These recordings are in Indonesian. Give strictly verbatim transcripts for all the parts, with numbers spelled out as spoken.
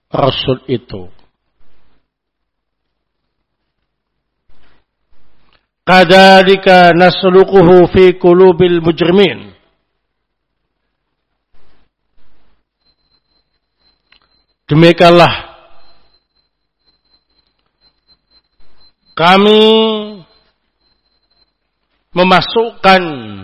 Rasul itu. Kadzalika nasluquhu fi qulubil mujrimin. Demikianlah kami memasukkan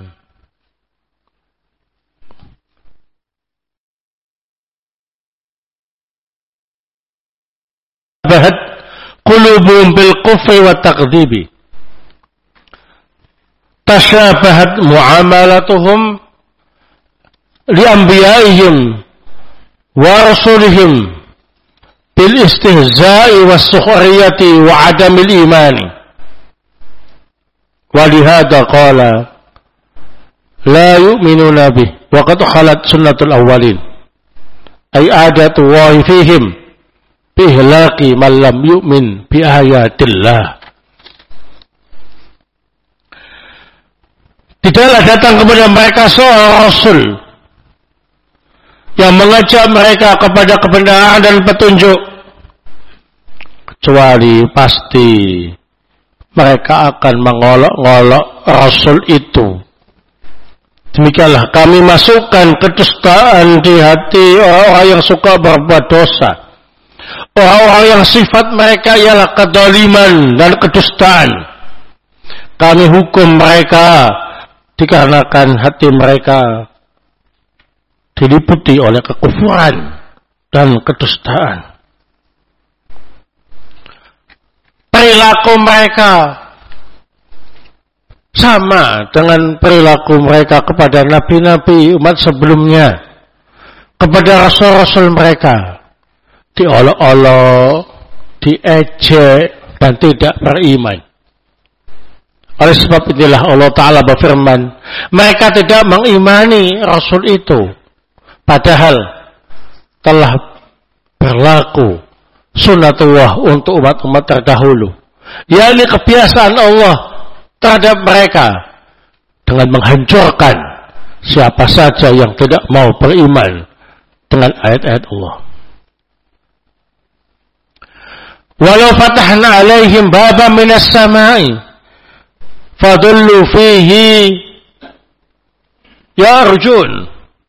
bahat qulubum bil kufri wa takdzibi. Tashabahat muamalatuhum li anbiya'ihim wa rasulihim bil istihza'i was sukhriyati wa adamil imani. Wa lihada qala la yu'minuna bih wa qad khalat sunnatul awwalin ay adatu wa fihim bihlaqi man lam yu'min bi ayatillah. Tidaklah datang kepada mereka seorang Rasul yang mengajak mereka kepada kebenaran dan petunjuk, kecuali pasti mereka akan mengolok-olok Rasul itu. Demikianlah kami masukkan kedustaan di hati orang-orang yang suka berbuat dosa, orang-orang yang sifat mereka ialah kedzaliman dan kedustaan. Kami hukum mereka dikarenakan hati mereka diliputi oleh kekufuran dan kedustaan. Perilaku mereka sama dengan perilaku mereka kepada nabi-nabi umat sebelumnya, kepada rasul-rasul mereka, diolok-olok, diejek, dan tidak beriman. Oleh sebab itulah Allah Ta'ala berfirman, mereka tidak mengimani Rasul itu, padahal telah berlaku sunnatullah untuk umat-umat terdahulu, yakni kebiasaan Allah terhadap mereka dengan menghancurkan siapa saja yang tidak mau beriman dengan ayat-ayat Allah. Walau fatahna alaihim baban minas samai fadullu fihi yarjun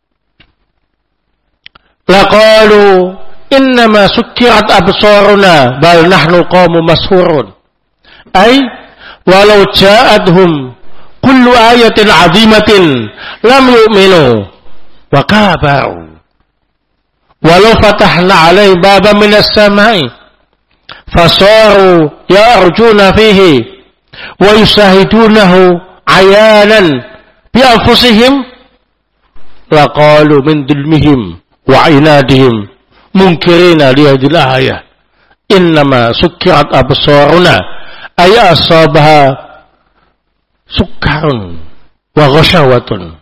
laqalu innama sukkirat absaruna bal nahnu qaumun mashhurun ay walau ja'adhum kullu ayatin 'azimatin lam yu'minu wa kabaru walau fatahna 'alaihim baban minas samai fasaru yarjuna fihi wa yusahidunahu ayanan bi anfusihim laqalu min dhulmihim wa inadihim munkirina li hadhihi al-ayah innama sukkirat absaruna ay asabaha sukkarun wa ghashawatun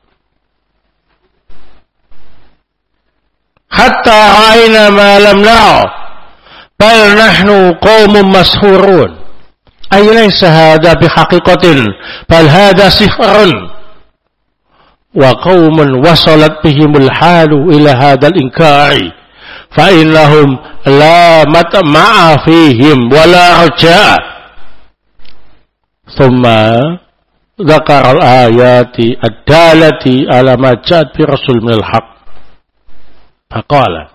hatta ra'ayna ma lam nara bal nahnu qaumun mashhurun ay laysa hadha bihaqiqatin bal hadha sihrun wa qaumun wasalat bihimul halu ila hadzal inkari fa innahum la matma'a fihim wala raja. Thumma dzakara al-ayati ad-dalati ala ma ja'at bi rasul minal haqq. Faqala,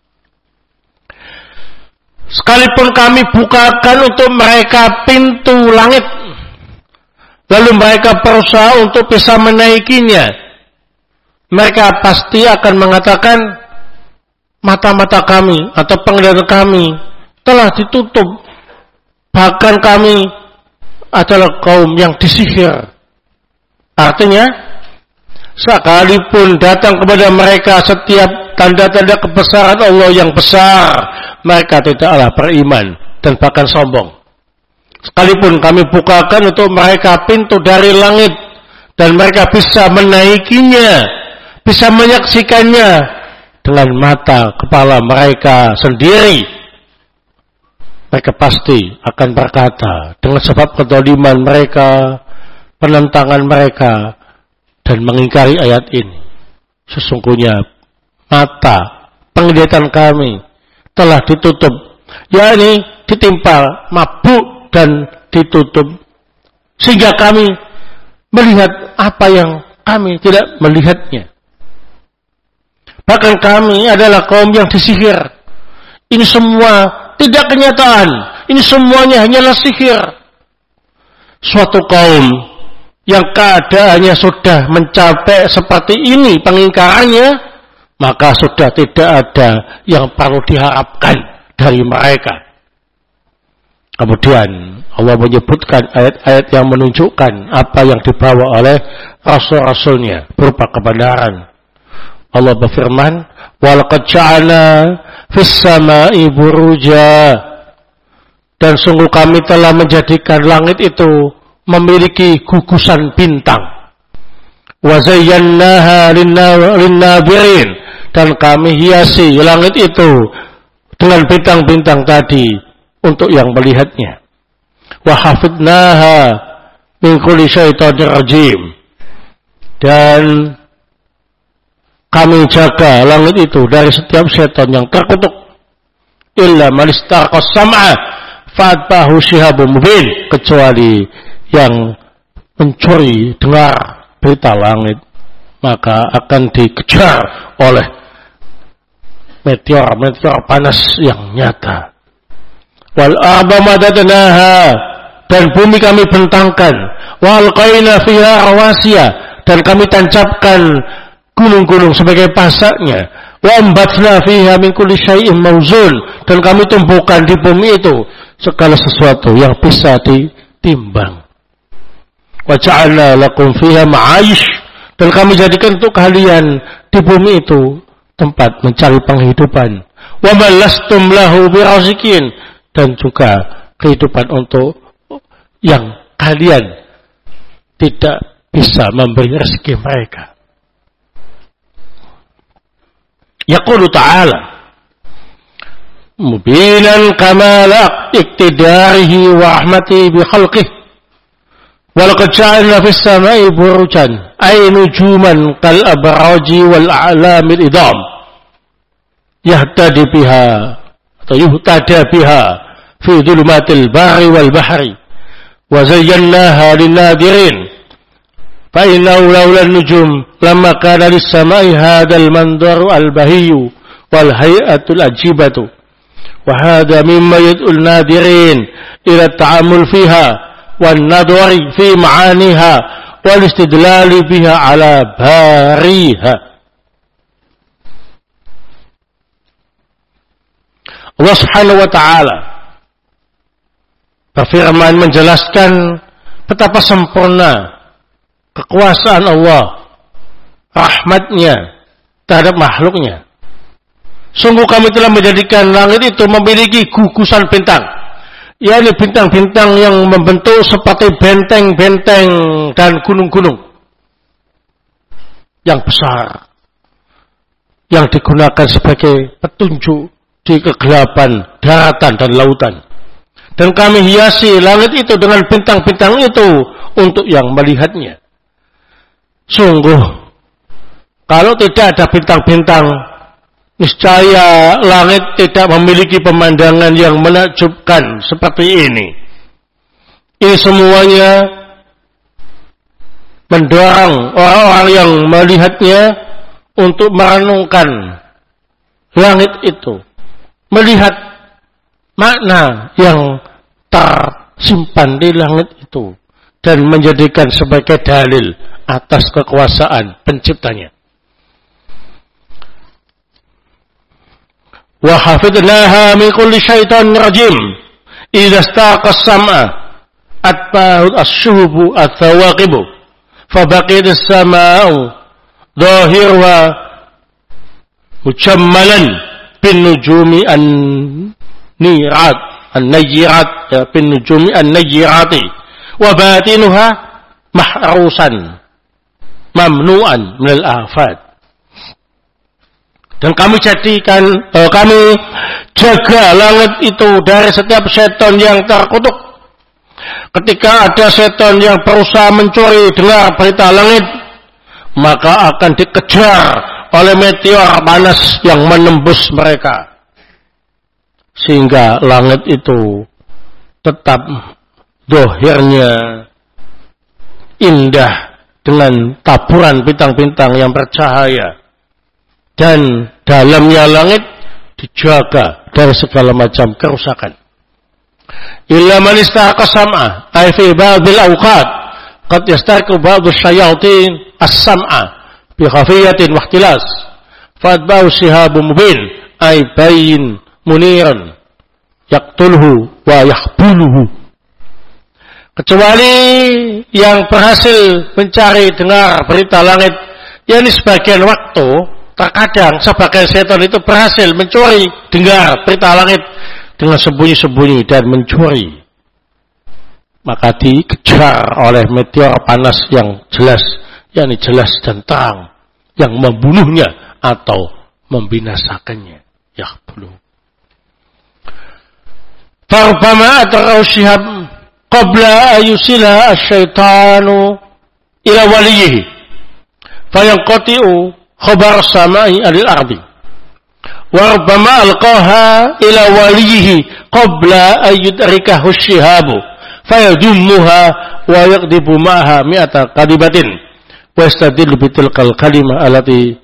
sekalipun kami bukakan untuk mereka pintu langit, lalu mereka berusaha untuk bisa menaikinya, mereka pasti akan mengatakan, mata-mata kami atau penglihatan kami telah ditutup, bahkan kami adalah kaum yang disihir. Artinya, sekalipun datang kepada mereka setiap tanda-tanda kebesaran Allah yang besar, mereka tidaklah beriman dan bahkan sombong. Sekalipun kami bukakan untuk mereka pintu dari langit dan mereka bisa menaikinya, bisa menyaksikannya dengan mata kepala mereka sendiri, mereka pasti akan berkata dengan sebab kezaliman mereka, penentangan mereka dan mengingkari ayat ini, sesungguhnya mata penglihatan kami telah ditutup, yakni ditimpa mabuk dan ditutup, sehingga kami melihat apa yang kami tidak melihatnya. Bahkan kami adalah kaum yang disihir. Ini semua tidak kenyataan. Ini semuanya hanyalah sihir. Suatu kaum yang keadaannya sudah mencapai seperti ini pengingkarannya, maka sudah tidak ada yang perlu diharapkan dari mereka. Kemudian Allah menyebutkan ayat-ayat yang menunjukkan apa yang dibawa oleh Rasul-Rasulnya berupa kebenaran. Allah berfirman, وَلَقَدْ جَعَلْنَا فِي السَّمَاءِ بُرُوجًا, dan sungguh kami telah menjadikan langit itu memiliki gugusan bintang. وَزَيَّنَّاهَا لِلنَّاظِرِينَ, dan kami hiasi langit itu dengan bintang-bintang tadi untuk yang melihatnya. وَحَفِظْنَاهَا مِنْ كُلِّ شَيْطَانٍ رَجِيمٍ, dan kami jaga langit itu dari setiap setan yang terkutuk. Illa man istarqa sam'a fa'atbahu shihabun mubin, kecuali yang mencuri dengar berita langit, maka akan dikejar oleh meteor-meteor panas yang nyata. Wal arda madadnaha, dan bumi kami bentangkan. Wal qaina fiha rawasiya, dan kami tancapkan gunung-gunung sebagai pasaknya. Wa ambatna fiha min kulli syai'in mawzun, dan kami tumbuhkan di bumi itu segala sesuatu yang bisa ditimbang. Wa ja'alna lakum fiha ma'ayish, dan kami jadikan untuk kalian di bumi itu tempat mencari penghidupan. Wa malastum lahu birazikin, dan juga kehidupan untuk yang kalian tidak bisa memberi rezeki mereka. Yaqulu ta'ala mubinan kamala iktidarihi wa rahmatihi bi khalqihi wa laqad ja'alna fis sama'i burujan ay nujuman kal abraji wal a'lamil idam yahtadi biha atau yuhtada biha fi dhulumatil bahri wal bahri wa zayyannaha lin-nadirin fa innahu laula an-nujum lamma kana lis-sama'i hadzal mandaru al-bahiyyu wal hay'atul ajibatu wa hadha mimma yad'u an-nadirin ila at-ta'ammul fiha wan nadwari fi ma'aniha wal istidlali biha ala bariha. Allah Subhanahu wa taala berfirman menjelaskan betapa sempurna kekuasaan Allah, rahmatnya terhadap makhluknya. Sungguh kami telah menjadikan langit itu memiliki gugusan bintang, yakni bintang-bintang yang membentuk seperti benteng-benteng dan gunung-gunung yang besar, yang digunakan sebagai petunjuk di kegelapan daratan dan lautan. Dan kami hiasi langit itu dengan bintang-bintang itu untuk yang melihatnya. Sungguh, kalau tidak ada bintang-bintang, niscaya langit tidak memiliki pemandangan yang menakjubkan seperti ini. Ini semuanya mendorong orang-orang yang melihatnya untuk merenungkan langit itu, melihat makna yang tersimpan di langit itu, dan menjadikan sebagai dalil atas kekuasaan penciptanya. Wa hafidnaha min kulli syaitan rajim idza staqa as-sam'a atba'u asy-syuhubu at-thawaqibu fa baqiyat as-sama'u dhahiruha mujammalan bin nujumi an-nirat an-najjirat bin nujumi an-najjirati wa batinuha mahrusan mamnu'an minal afat. Dan kami jadikan eh, kami jaga langit itu dari setiap setan yang terkutuk. Ketika ada setan yang berusaha mencuri dengar berita langit, maka akan dikejar oleh meteor panas yang menembus mereka. sehingga langit itu tetap dohirnya indah dengan taburan bintang-bintang yang bercahaya, dan dalamnya langit dijaga dari segala macam kerusakan. Illa man istahaqa sam'a ay fi ba'dil awqat qad yastariqu ba'du syayatin as-sam'a bi khafiyatin wa ikhtilas fa'atba'u shihabun mubin ay bayin muniran yaqtuluhu wa yahbuluhu. Kecuali yang berhasil mencari dengar berita langit, yakni sebagian waktu terkadang sebagian setan itu berhasil mencuri dengar berita langit dengan sembunyi-sembunyi dan mencuri, maka dikejar oleh meteor panas yang jelas, yakni jelas dan terang, yang membunuhnya atau membinasakannya. Yahbuluh. Farubbama adra'u syihab qabla ayusila asyaitanu ila waliyihi fayanqati'u khabar samai alil ardi wa rubbama alqaha ila waliyihi qabla ayyudrikahu syihabu fayadummuha wa yaqdibu ma'aha mi'ata qadibatin wa yastadillu bitilkal kalima allati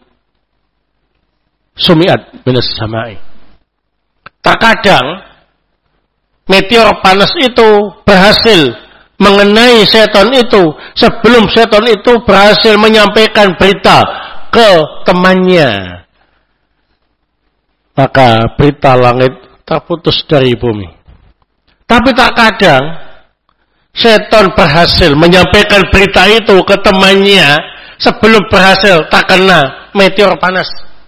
sumi'at minas samai. Terkadang meteor panas itu berhasil mengenai setan itu sebelum setan itu berhasil menyampaikan berita ke temannya. Maka berita langit terputus dari bumi. Tapi terkadang setan berhasil menyampaikan berita itu ke temannya sebelum berhasil terkena meteor panas.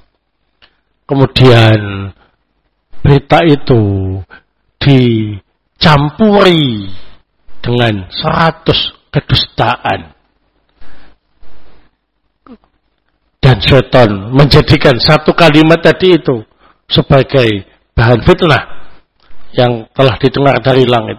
Kemudian berita itu dicampuri dengan seratus kedustaan, dan setan menjadikan satu kalimat tadi itu sebagai bahan fitnah yang telah didengar dari langit.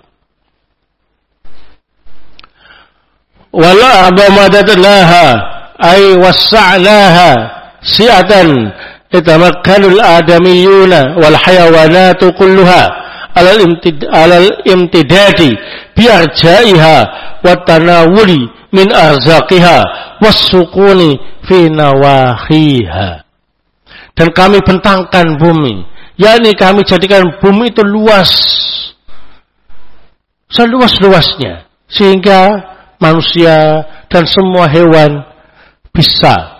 Wala a'bamadadnaha ay wassa'naha si'atan itamakkanul adamiyuna wal hayawanatu kulluha alal imtid alal imtidadi biarjaiha wa tanawuli min arzaqiha was-sukuni fi nawahiha. Dan kami bentangkan bumi, yakni kami jadikan bumi itu luas, seluas-luasnya, sehingga manusia dan semua hewan bisa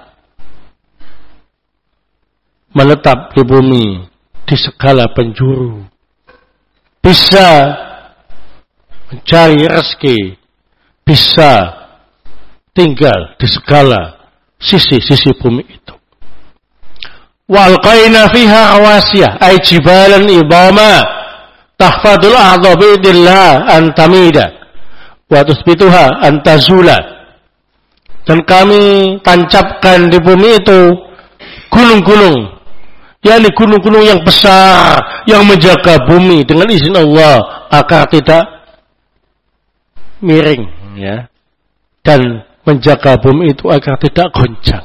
menetap di bumi di segala penjuru, bisa mencari rezeki, bisa tinggal di segala sisi-sisi bumi itu. Wa alqaina fiha rawasiyah ay jibalan idama tahfadul a'dha bi'idillah an tamida wa tusbituha an tazula. Dan kami tancapkan di bumi itu gunung-gunung, yakni gunung-gunung yang besar yang menjaga bumi dengan izin Allah agar tidak miring, ya, dan menjaga bumi itu agar tidak goncang.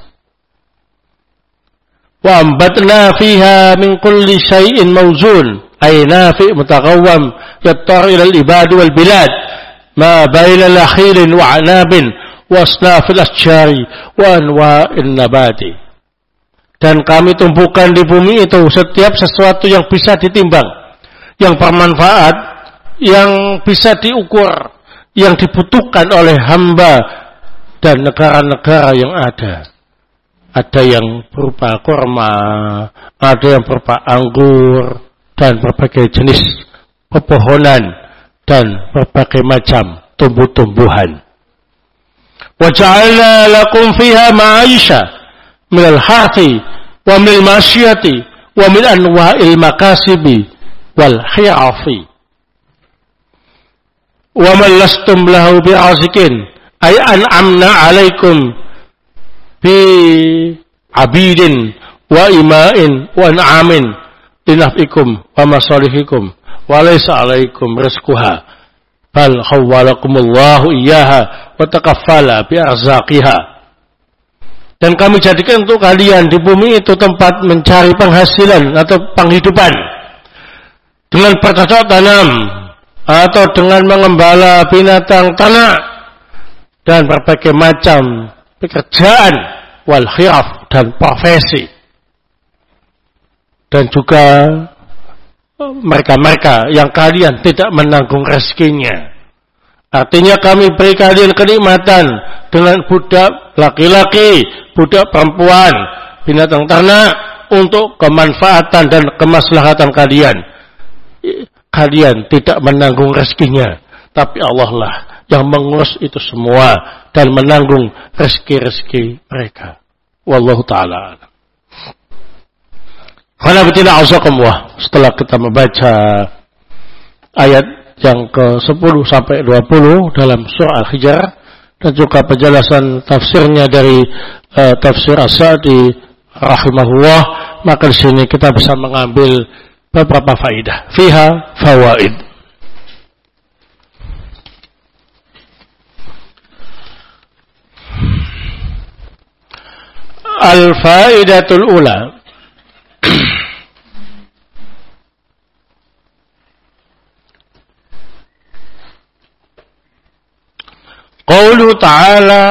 Wa ambatna fiha min kulli syai'in mawzun ay nafi' mutaqawwam yattar ila al-ibad wal bilad ma baina lakhilin wa anabin wa asnafil asjari wa anwa'in nabati. Dan kami tumbuhkan di bumi itu setiap sesuatu yang bisa ditimbang, yang bermanfaat, yang bisa diukur, yang dibutuhkan oleh hamba dan negara-negara yang ada. Ada yang berupa kurma, ada yang berupa anggur, dan berbagai jenis pepohonan, dan berbagai macam tumbuh-tumbuhan. Wa ja'alna lakum fiha ma'aisha minal harthi wa minal masyiyati wa min anwa'il makasibi wal hi'afi wa man lastum lahu bi'azikin ay an'amna alaikum bi abidin wa ima'in wa an'amin linaf'ikum wa masalihikum wa laysa alaikum rizquha bal khawwalakumullahu iyyaha wa takaffala bi arzaqiha. Dan kami jadikan untuk kalian di bumi itu tempat mencari penghasilan atau penghidupan. Dengan dengan bercocok tanam atau dengan mengembala binatang ternak dan berbagai macam pekerjaan wal khiraf dan profesi, dan juga mereka-mereka yang kalian tidak menanggung rezekinya. Artinya kami beri kalian kenikmatan dengan budak laki-laki, budak perempuan, binatang ternak untuk kemanfaatan dan kemaslahatan kalian. Kalian tidak menanggung rezekinya, tapi Allah lah yang mengurus itu semua dan menanggung rezeki-rezeki mereka. Wallahu ta'ala. Setelah kita membaca ayat yang ke sepuluh sampai dua puluh dalam surah Al-Hijr dan juga penjelasan tafsirnya dari uh, tafsir As-Sa'di rahimahullah, maka di sini kita bisa mengambil beberapa faidah. Fiha fawaid. Al-faidatul ula. Qaulu ta'ala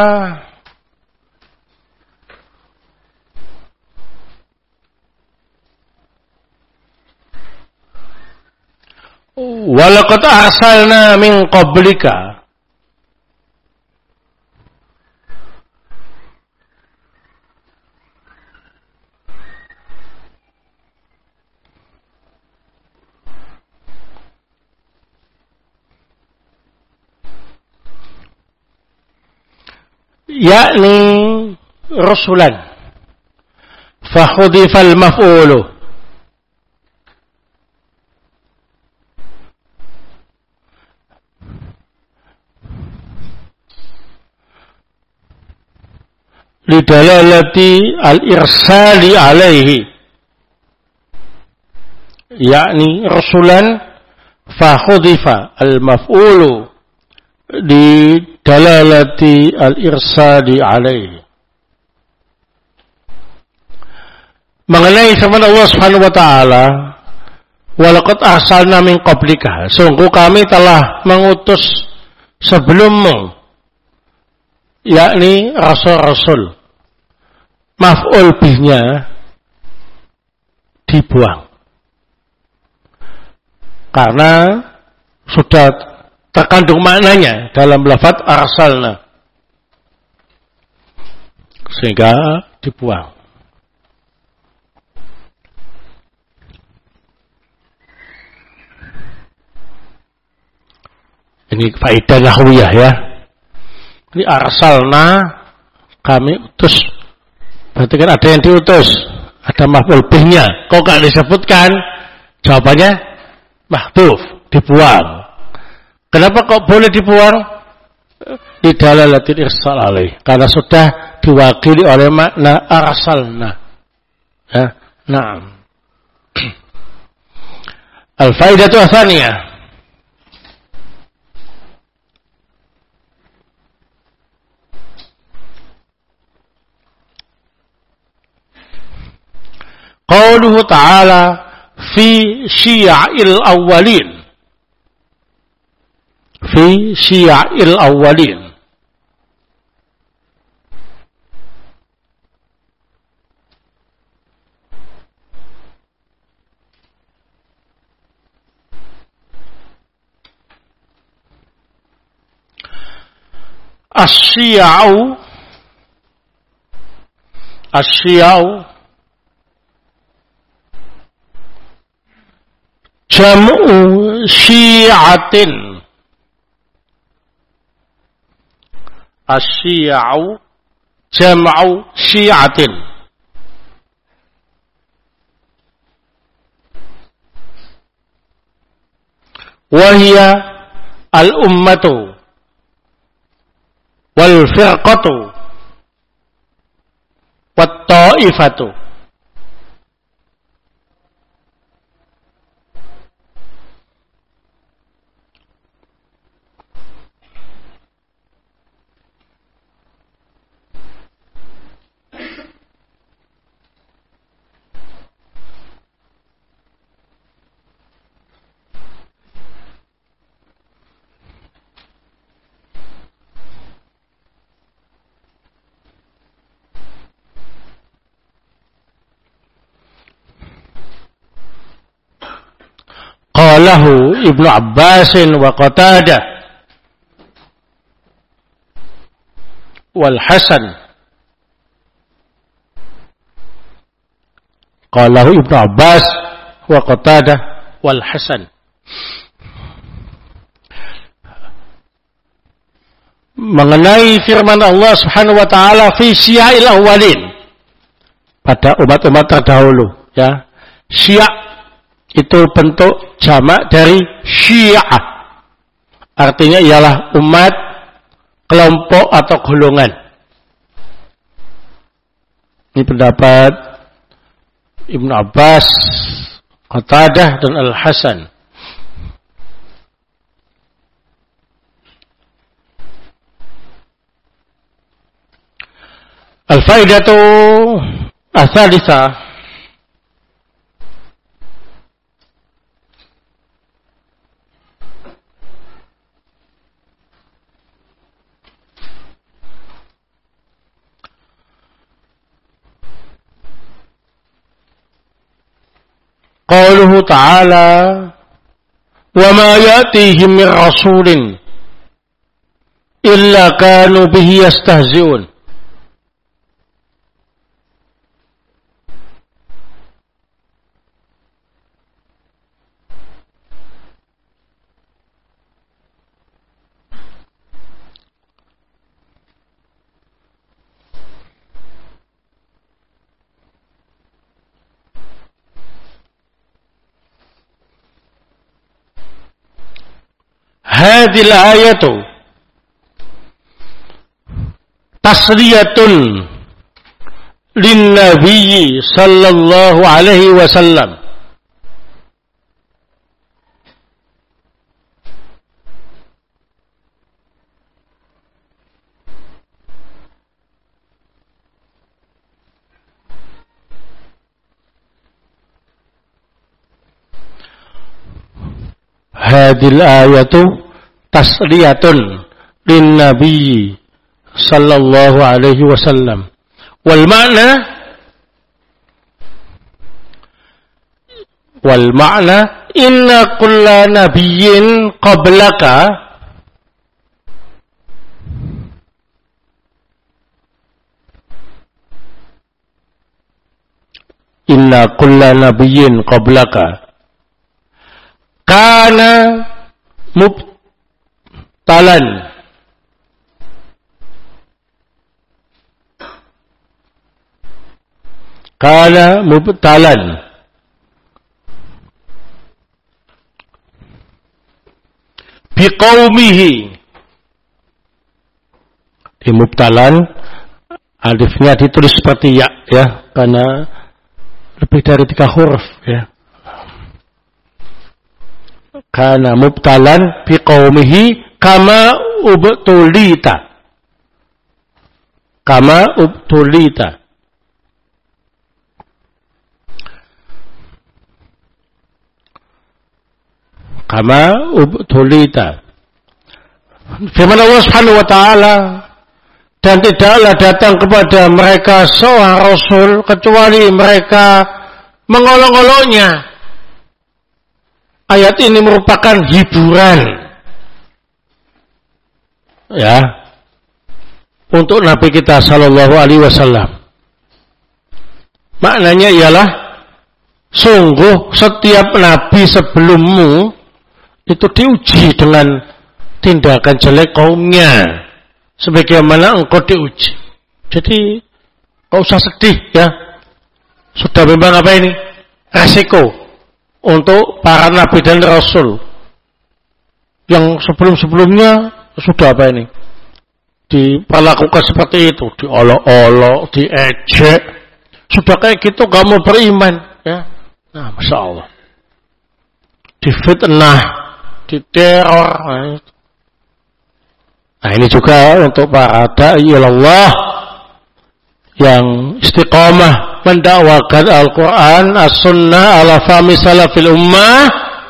wa laqad arsalna min qablika yakni rasulan fakhudifal maf'ulu lidalalati al-irsali alaihi, yakni rasulan fakhudifa al-maf'ulu di dalalati al-irsali alaihi. Mengenai firman Allah Subhanahu wa taala, walaqad arsalna min qablika, sungguh kami telah mengutus sebelummu, yakni rasul-rasul. Maf'ul bihnya dibuang karena sudah terkandung maknanya dalam lafaz arsalna, sehingga dibuang. Ini faedah nahwiyah ya. Ini arsalna, kami utus. Berarti kan ada yang diutus, ada maf'ul bihnya. Kok gak disebutkan? Jawabannya mahdhuf, dibuang. Kenapa kok boleh dibuang? Di dalalatil irsal alaih, karena sudah diwakili oleh makna arsalna. Ya, na'am. Al-faidatu tsaniyah. Qauluhu ta'ala fi syi'il awwalin, fi syi'il awwalin, asy-syi'u asy-syi'u jam'u syi'atin, asy-syi'u jam'u syi'atin, wa hiya al-ummatu wal firqatu wat ta'ifatu. qalahu Ibnu Abbas wa Qatadah wal Hasan. Qalahu Ibnu Abbas wa Qatadah wal Hasan. Mengenai firman Allah Subhanahu wa taala fi syia'il awwalin, pada umat-umat terdahulu, ya. Syiah itu bentuk jamak dari syiah. Artinya ialah umat, kelompok atau golongan. Ini pendapat Ibnu Abbas, Qatadah dan Al-Hasan. Al-faidatu ats-tsalitsah qauluhu ta'ala wa ma ya'tihim min rasulin illa kanu bihi yastahzi'un. Hadil ayatu tasliyatun lin nabiyyi sallallahu alaihi wasallam. Hadil ayatu tasliyatun lin nabiyyi sallallahu alaihi wasallam. Wal ma'na wal ma'na inna kulla nabiyyin qablaka inna kulla nabiyyin qablaka kana mubtalan kana mubtalan biqaumihi. Di mubtalan alifnya ditulis seperti ya, ya, karena lebih dari tiga huruf, ya. Kana mubtalan fi qaumihi kama ubtulita. Kama ubtulita. Kama ubtulita. Firman Allah Subhanahu wa taala, dan tidaklah datang kepada mereka seorang rasul kecuali mereka mengolok-oloknya. Ayat ini merupakan hiburan, ya, untuk Nabi kita sallallahu alaihi wasallam. Maknanya ialah sungguh setiap nabi sebelummu itu diuji dengan tindakan jelek kaumnya, sebagaimana engkau diuji. Jadi enggak usah sedih, ya. Sudah memang apa ini? Resiko untuk para nabi dan rasul yang sebelum-sebelumnya sudah apa ini? Diperlakukan seperti itu, diolok-olok, diejek. Sudah kayak gitu gak mau beriman, ya. Nah, Masya Allah. Difitnah, diteror. Nah, ini juga untuk para da'i ilallah yang istiqamah mendakwakan Al-Quran, As-Sunnah, ala fahmi salafil ummah,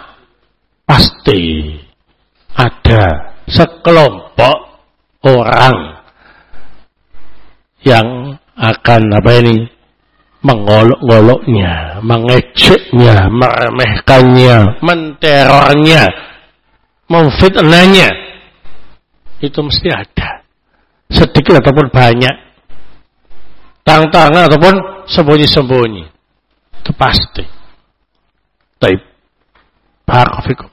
pasti ada sekelompok orang yang akan apa ini mengolok-oloknya, mengejeknya, meremehkannya, menterornya, memfitnahnya. Itu mesti ada. Sedikit ataupun banyak. Terang-terangan ataupun sembunyi-sembunyi. Itu pasti. Baik. Barakallahu.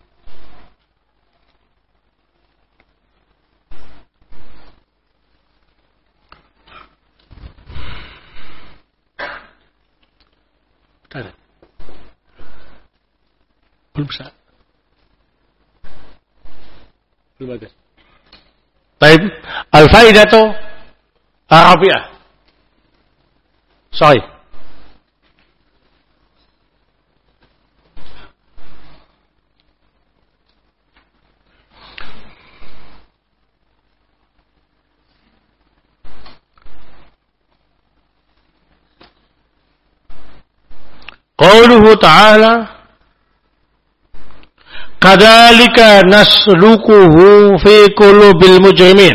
Ada. Belum bisa. Belum ada. Baik. Al-faidatu Arabiah. Sorry. Qauluhu ta'ala kadzalika nasluquhu fi qulubil mujrimin.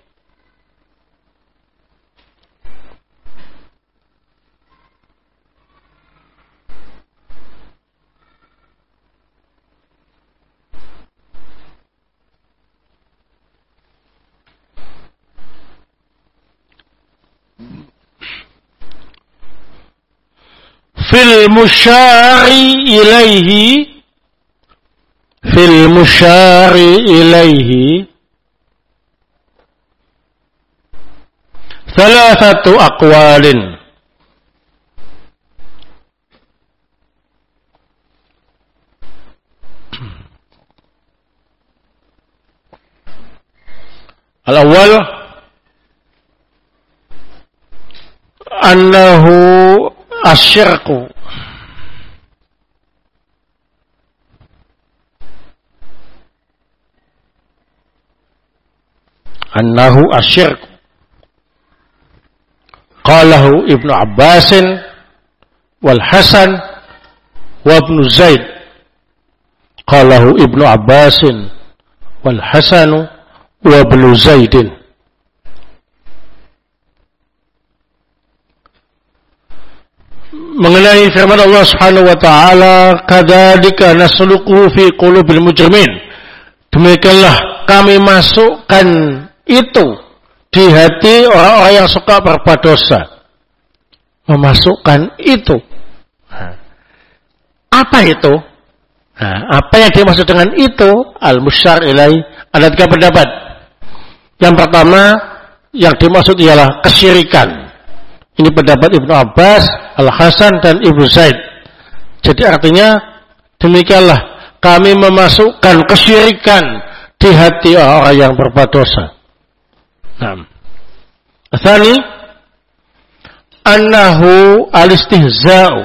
Fil musyari ilaihi fil musyari ilaihi thalathatu aqwalin. Al-awwal annahu asyirku annahu asyirku qalahu Ibnu Abbasin wal Hasan wa Ibnu Zaid qalahu Ibnu Abbasin wal Hasanu wa Ibnu Zaidin. Mengenai firman Allah Subhanahu wa taala, kadzalika nasluquhu fi qulubil mujrimin. Demikianlah kami masukkan itu di hati orang-orang yang suka berbuat dosa. Memasukkan itu. Nah, apa itu? Nah, apa yang dimaksud dengan itu? Al-musyar ilai. Ada tiga pendapat. Yang pertama, yang dimaksud ialah kesyirikan. Ini pendapat Ibnu Abbas, Al-Hasan dan Ibnu Zaid. Jadi artinya demikianlah kami memasukkan kesyirikan di hati orang-orang yang berbuat dosa. Nah, tsani annahu al-istihza'u.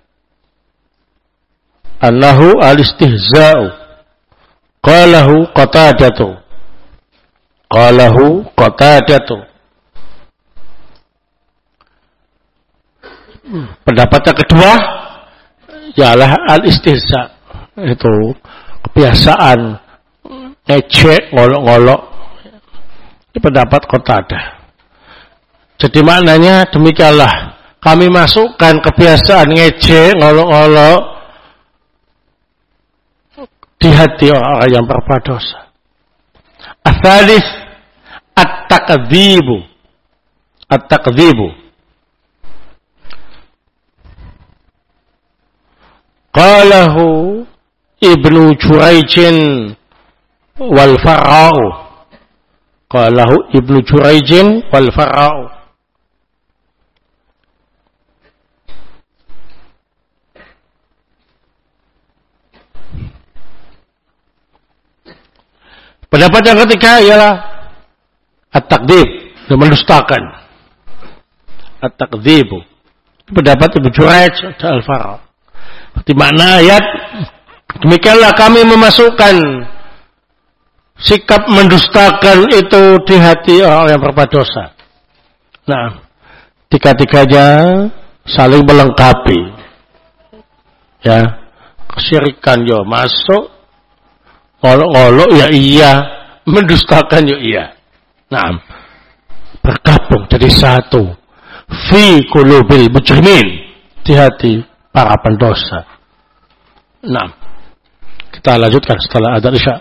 Annahu al-istihza'u. Qalahu Qatadatu. Qalahu Qatadatu. Pendapat yang kedua ialah al-istihza, itu kebiasaan ngejek, ngolok-ngolok. Ini pendapat Qatadah. Jadi maknanya demikianlah kami masukkan kebiasaan ngejek, ngolok-ngolok di hati orang yang berbuat dosa. Ats-tsalits at-takdzibu. At-takdzibu. Qalahu Ibnu Jurayjin wal Farra'u. Qalahu Ibnu Jurayjin wal Farra'u. Pendapat yang ketiga ialah at-takdzib, mendustakan. At-takdzibu. Pendapat Ibnu Jurayj dan Al-Farra'u. Di makna ayat, demikianlah kami memasukkan sikap mendustakan itu di hati orang yang berbuat dosa. Nah, tiga-tiganya saling melengkapi. Ya, kesyirikan ya masuk, ngolok-ngolok ya iya, mendustakan ya iya. Nah, bergabung jadi satu. fi qulubil mujrimin, di hati para pendosa. Nah, kita lanjutkan setelah adzan Isya.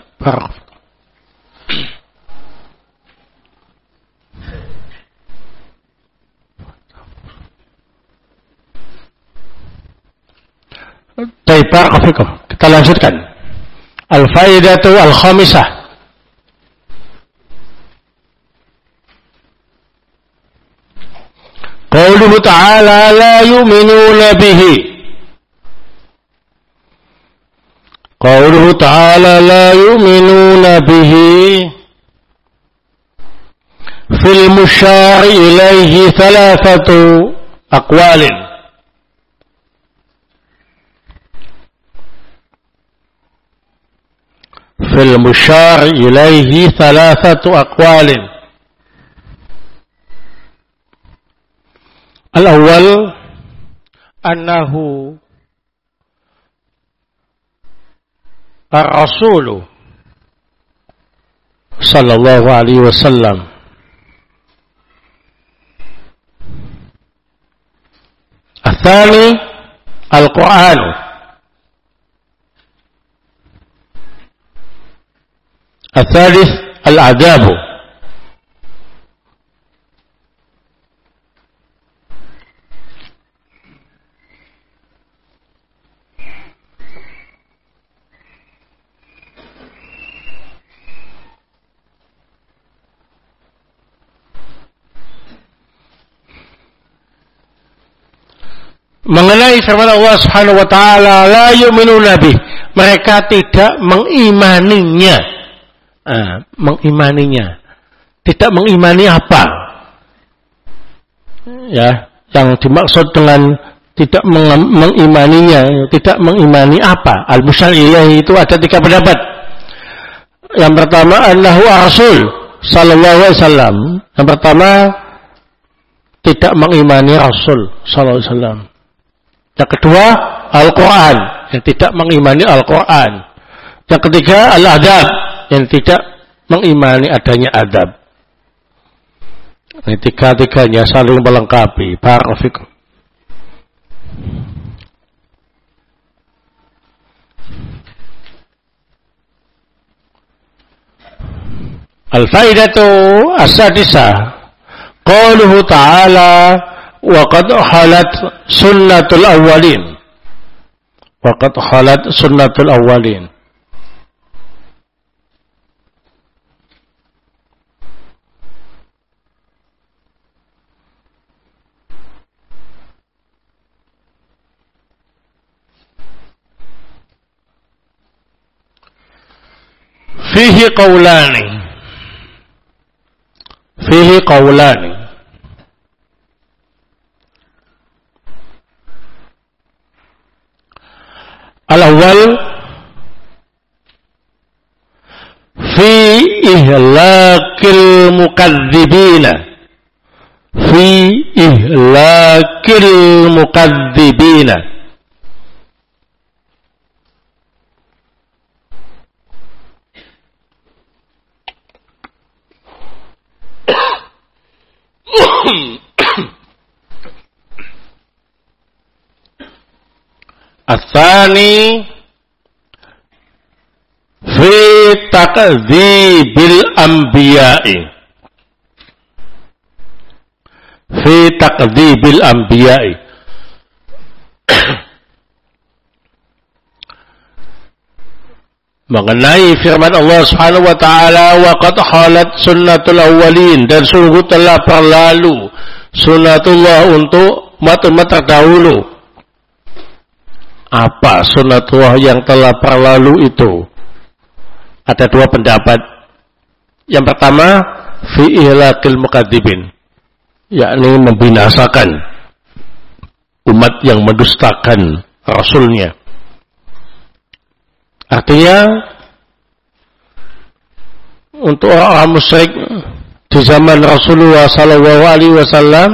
Baik, barakallahu. Kita lanjutkan. Al-faidatu al-khamisah. Qauluhu ta'ala la yu'minuna bihi. Qauluhu ta'ala la yu'minuna bihi. Fil musyari ilaihi thalathatu aqwalin. Fil musyari ilaihi thalathatu aqwalin. Al-awwal annahu ar-rasul sallallahu alaihi wasallam الثاني القرآن الثالث العذاب mengenai firman Allah Subhanahu wa taala la yu'minuna bih, mereka tidak mengimaninya. Nah, mengimaninya. Tidak mengimani apa? Ya, yang dimaksud dengan tidak meng- mengimaninya, tidak mengimani apa? Al-musyar ilahi itu ada tiga pendapat. Yang pertama annahu ar-rasul sallallahu alaihi wasallam. Yang pertama tidak mengimani Rasul sallallahu alaihi wasallam. Yang kedua, Al-Quran, yang tidak mengimani Al-Quran. Yang ketiga, Al-Adab, yang tidak mengimani adanya adab. Ini tiga-tiganya saling melengkapi. Barakallahu fikum. Al-faidatu as-sadisah. Qauluhu ta'ala وقد خلت سنة الأولين وقد خلت سنة الأولين فيه قولان فيه قولان Al-awwal fi ihlakil mukadzibina fi ihlakil mukadzibina Al-thani fi takdzibil anbiya'i fi takdzibil anbiya'i mengenai firman Allah Subhanahu wa taala wa qad khalat sunnatul awwalin, dan sungguh telah berlalu sunnatullah untuk umat-umat terdahulu. Apa sunnatullah yang telah berlalu itu? Ada dua pendapat. Yang pertama, fi ihlakil mukadzibin, yakni membinasakan umat yang mendustakan Rasulnya. Artinya, untuk orang-orang musyrik di zaman Rasulullah sallallahu alaihi wasallam,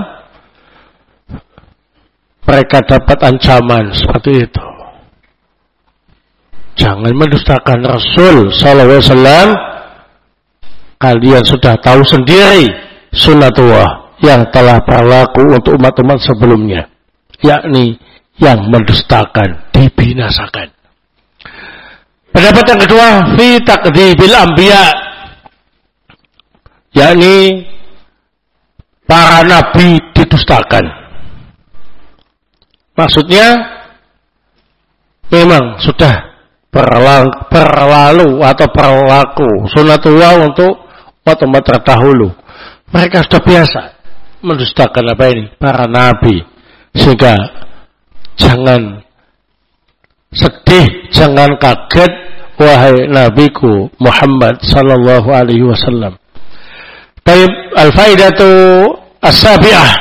mereka dapat ancaman seperti itu. Jangan mendustakan Rasul sallallahu alaihi wasallam. Kalian sudah tahu sendiri sunnatullah. yang telah berlaku untuk umat-umat sebelumnya, yakni yang mendustakan dibinasakan. Pendapat yang kedua, fi takdzibil anbiya, yakni para nabi didustakan. Maksudnya memang sudah berlalu atau berlaku sunatullah untuk umat-umat terdahulu. Mereka sudah biasa mendustakan apa ini? Para nabi. Sehingga jangan sedih, jangan kaget, wahai nabiku Muhammad sallallahu alaihi wasallam. Baik, al-faidatu as-sabi'ah.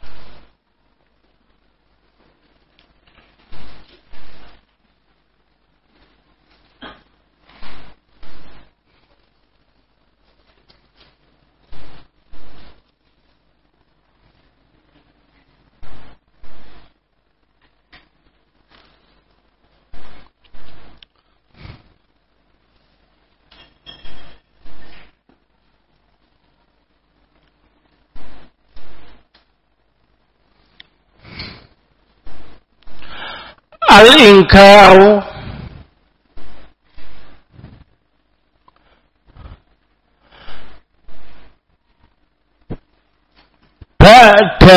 Al-inkaru ba'da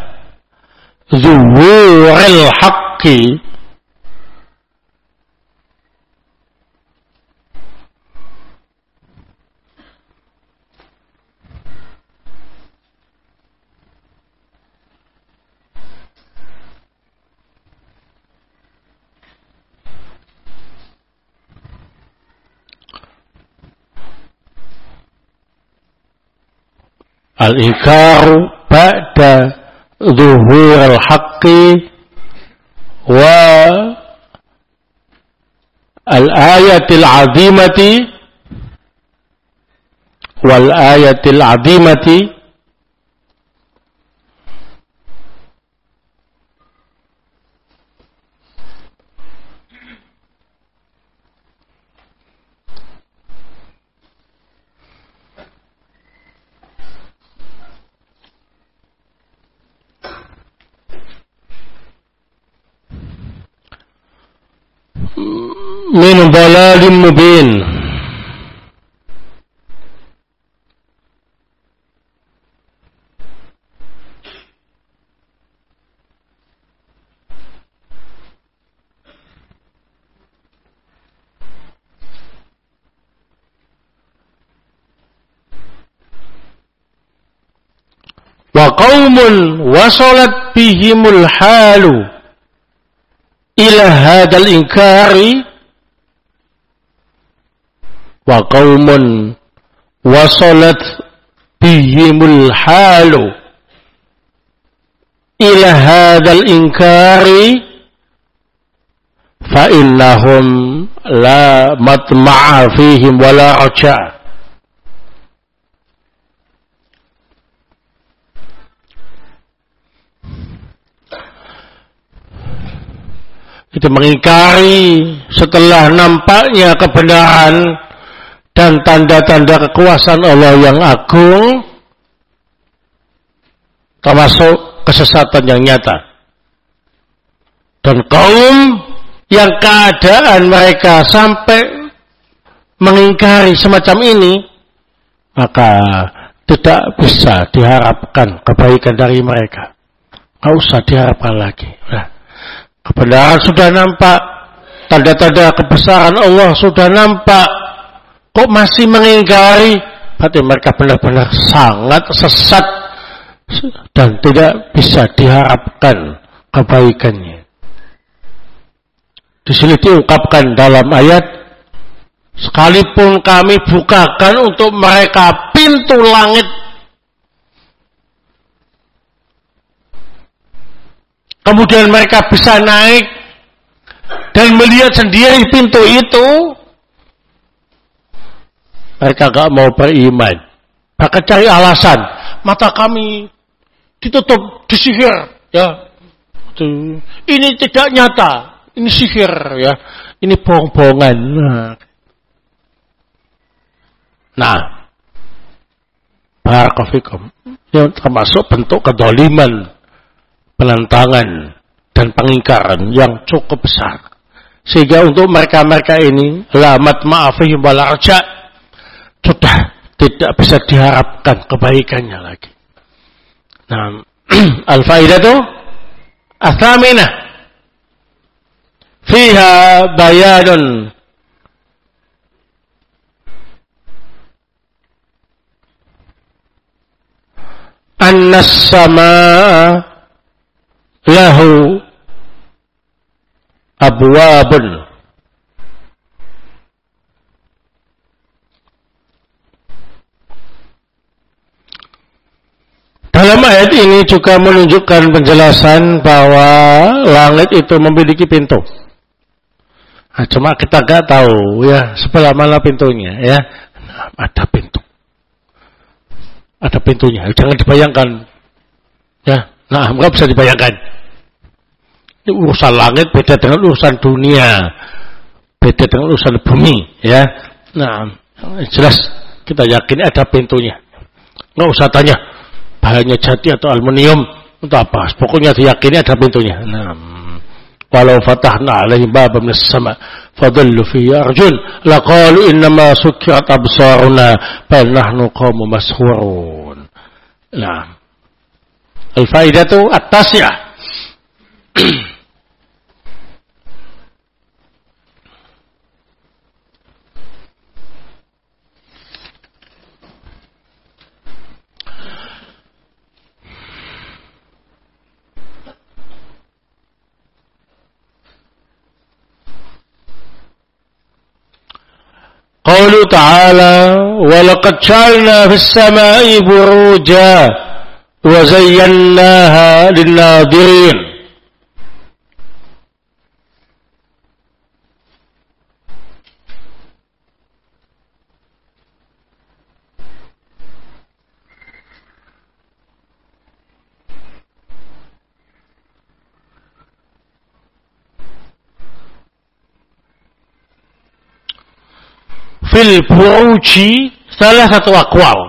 zuhuril haqqi al-inkaru ba'da zuhuril haqqi wa al-ayatil azimati wal ayatil azimati min dalalin mubin. Wa qaumun wasalat bihimul halu ila hadal inkari wa qaumun wasalat bihimul halu ila hadal inkari fa innahum la matma'a fihim wala raja'. Itu mengingkari setelah nampaknya kebenaran dan tanda-tanda kekuasaan Allah yang agung, termasuk kesesatan yang nyata. Dan kaum yang keadaan mereka sampai mengingkari semacam ini, maka tidak bisa diharapkan kebaikan dari mereka. Tidak usah diharapkan lagi. Nah, kebenaran sudah nampak, tanda-tanda kebesaran Allah sudah nampak, kok masih mengingkari? Berarti mereka benar-benar sangat sesat dan tidak bisa diharapkan kebaikannya. Di sini diungkapkan dalam ayat, sekalipun kami bukakan untuk mereka pintu langit, kemudian mereka bisa naik dan melihat sendiri pintu itu, mereka gak mau beriman. Bahkan cari alasan, mata kami ditutup, disihir, ya. Ini tidak nyata, ini sihir, ya. Ini bohong-bohongan. Nah, Barakallahu yang termasuk bentuk kedoliman, penentangan dan pengingkaran yang cukup besar. Sehingga untuk mereka-mereka ini lamat ma'afihim wal arja, sudah tidak bisa diharapkan kebaikannya lagi. Nah, al-faidatu ats-tsaminah fiha bayanun anna as-samaa lahu abwabun dalam ayat ini juga menunjukkan penjelasan bahwa langit itu memiliki pintu. Nah, cuma kita nggak tahu ya sebelah mana pintunya ya. Nah, ada pintu. Ada pintunya, jangan dibayangkan. Ya, nah, nggak bisa dibayangkan. Ini urusan langit beda dengan urusan dunia, beda dengan urusan bumi, ya. Nah, jelas kita yakin ada pintunya. Nggak usah tanya bahannya jati atau aluminium untuk apa. Pokoknya diyakini ada pintunya. Nah, walau fatahna alaihim baban minas sama' fadallu fihi arjun laqalu innama sukkirat absaruna bal nahnu qaumun mashhurun. Nah, al-faidatu at-tasi'ah Qaulu ta'ala wa laqad ja'alna fis sama'i buruja wa zayyannaha lin-nadhirin. Fil buruji salah satu aqwal.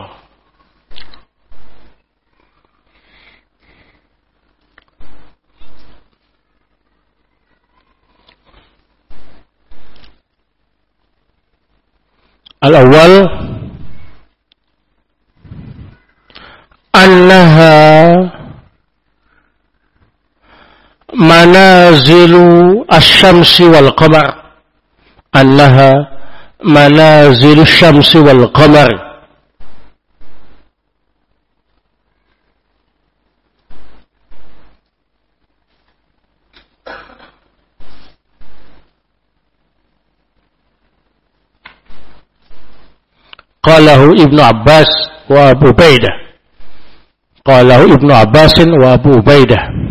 Al-awwal annaha manazilu asy-syamsi wal qamar. Annaha manazil syamsi wal qamar. Qalahu Ibnu Abbas wa Abu Ubaidah. Qalahu Ibnu Abbas wa Abu Ubaidah.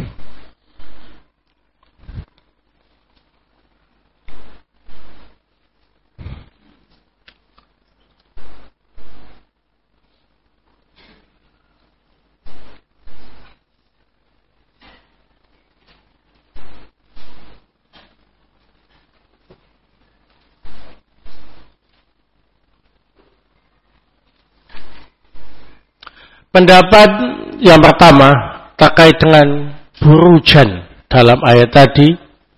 Pendapat yang pertama terkait dengan burujan dalam ayat tadi,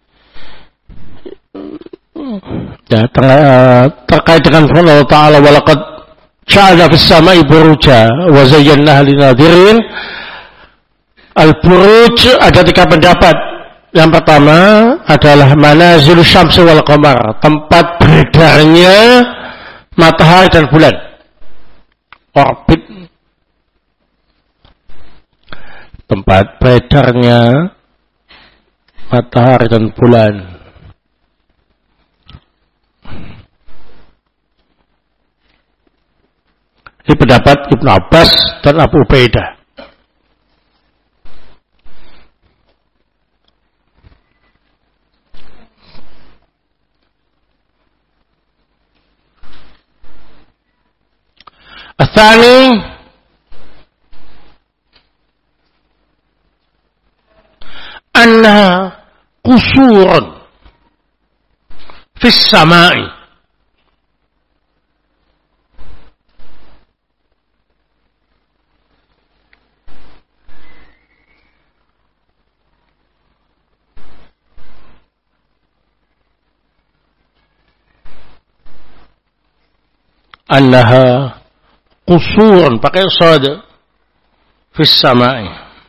ya, terkait dengan Allah Ta'ala walaqad ja'alna fis sama'i buruja wa zayyanaha lin-nadhirin. Al-buruj ada tiga pendapat. Yang pertama adalah manazil syamsi wal qamar, tempat beredarnya matahari dan bulan, orbit, tempat beredarnya matahari dan bulan. Ini pendapat Ibnu Abbas dan Abu Ubaidah. Asani anna qusurun fis sama'i annaha qusurun pakai sad fis samai.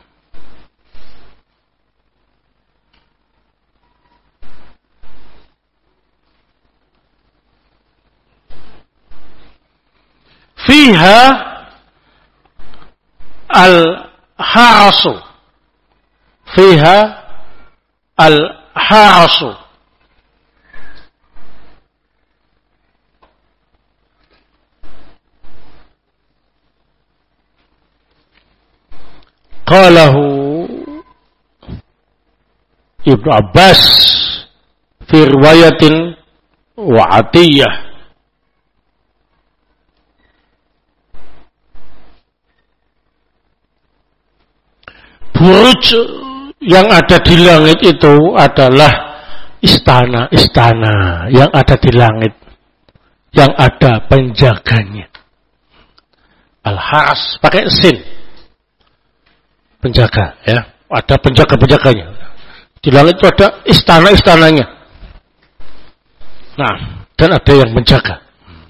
Fiha al-harasu. Fiha al-harasu. Qalahu Ibnu Abbas fi riwayatin wa Atiyah. Buruj yang ada di langit itu adalah istana-istana yang ada di langit, yang ada penjaganya. Al-Haras pakai sin, penjaga, ya, ada penjaga-penjaganya. Di langit itu ada istana-istananya. Nah, dan ada yang menjaga.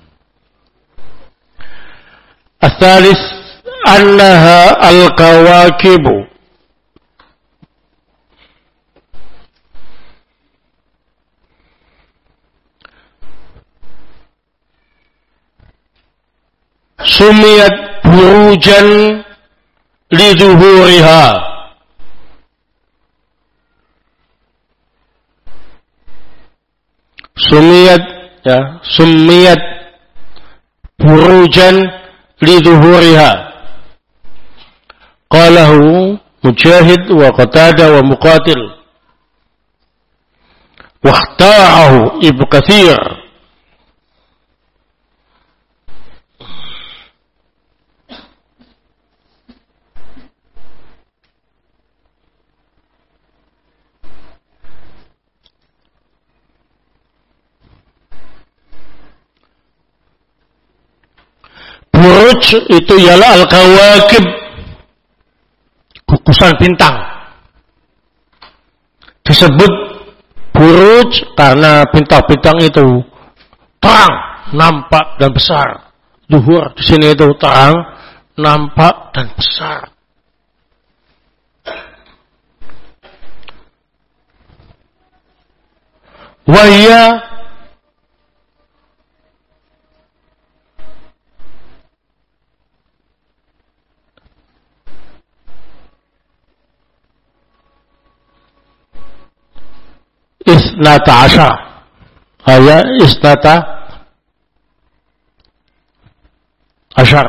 Ats-tsalits annaha al-kawakibu. Sumiyat burujan liduhuriha. Sumiyat ya, sumiyat burujan liduhuriha. Qalahu Mujahid wa Qatadah wa Muqatil. Wa ikhtarahu Ibnu Katsir. Buruj itu ialah al-kawakib, gugusan bintang. Disebut buruj karena bintang-bintang itu terang, nampak dan besar. Duhur di sini itu terang, nampak dan besar. Wahya isnata asyar, ayat isnata asyar.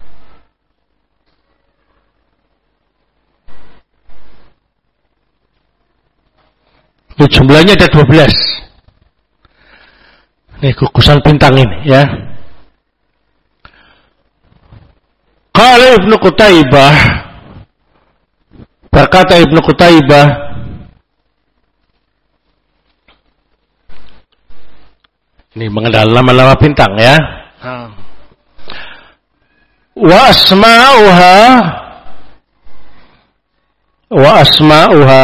Ini jumlahnya ada dua belas. Ini gugusan bintang ini, ya. Qala Ibnu Qutaibah, berkata Ibnu Qutaibah, ini mengenal nama-nama bintang, ya. Hmm. Wa asma'uha wa asma'uha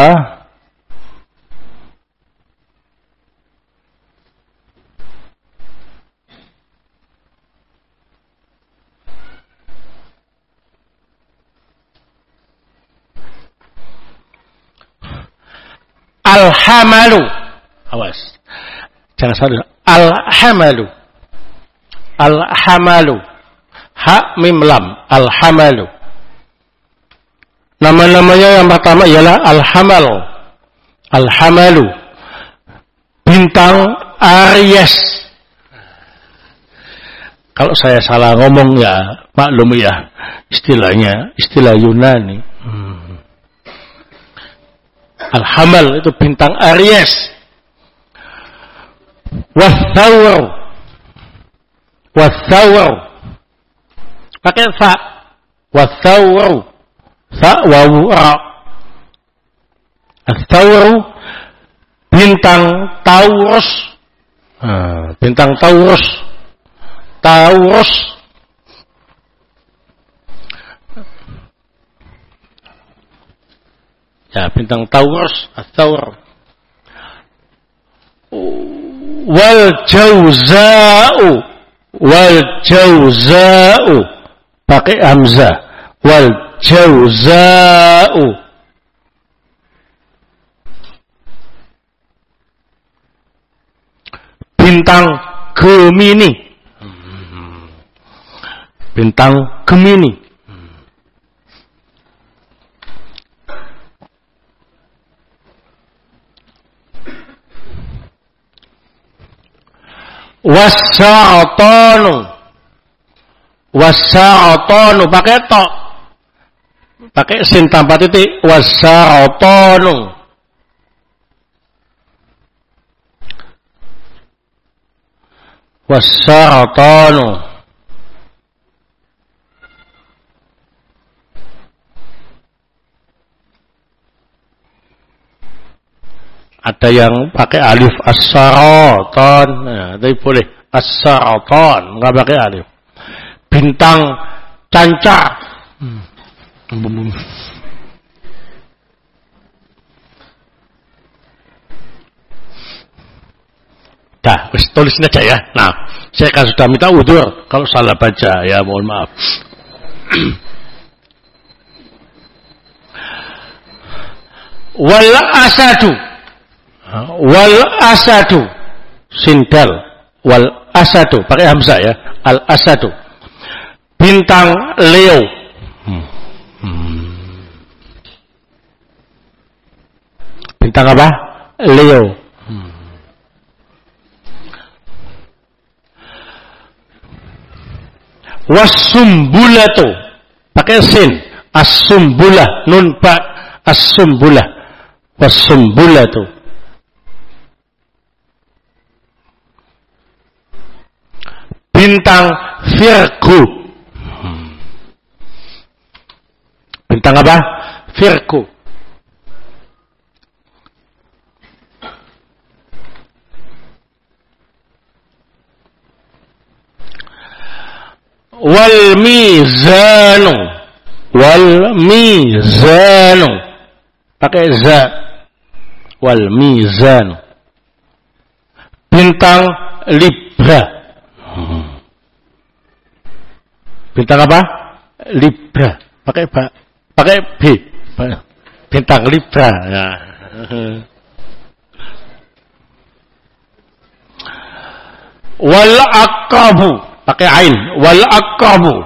al-hamalu. Awas, jangan salah. Al-hamalu, al-hamalu, ha mim lam, al-hamalu. Nama-namanya yang pertama ialah al-hamal, al-hamalu, bintang Aries. Kalau saya salah ngomong ya maklum ya, istilahnya istilah Yunani. Hmm. Al-hamal itu bintang Aries. Wathawr, wathawr, pakai fa, wathawr, fa wawu ra. Wathawr, bintang Taurus, nah, bintang Taurus, Taurus, ya bintang Taurus, Wathawr. Wal jauza'u, Wal jauza'u pakai hamzah. Wal jauza'u. Bintang Gemini. Bintang Gemini. Wasa'atanu. Wasa'atanu pakai tok. Pakai sin tanpa titik. Wasa'atanu. Wasa'atanu. Ada yang pakai alif as-saratan, nah, tapi boleh as-saratan, nggak pakai alif. Bintang Canca. Hmm. Dah, wis tulisin aja ya. Nah, saya kan sudah minta udzur kalau salah baca, ya mohon maaf. Wal asadu. Wal asadu. Sindal. Wal asadu. Pakai hamzah ya. Al asadu. Bintang Leo. Hmm. Hmm. Bintang apa? Leo. Hmm. Wasumbulatu. Pakai sin. As-sumbulah. Nun ba. As-sumbulah. Wasumbulatu. Bintang Virgo. Hmm. Bintang apa? Virgo. Wal mizanu. Wal mizanu. Pakai za. Wal mizanu. Bintang Libra. Hmm. Bintang apa? Libra. Pakai ba. Pakai B. Bintang Libra. Ya. Wal aqrabu. Pakai ain. Wal aqrabu.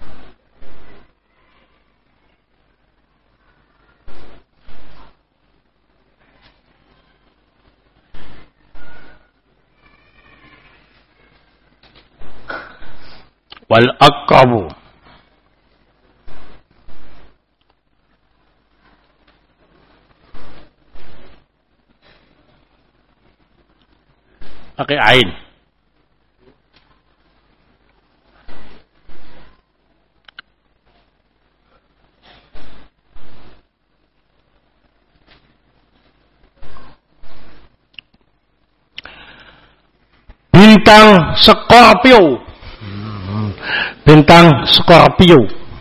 Wal aqrabu. Pakai ain. Bintang Scorpio. Bintang Scorpio.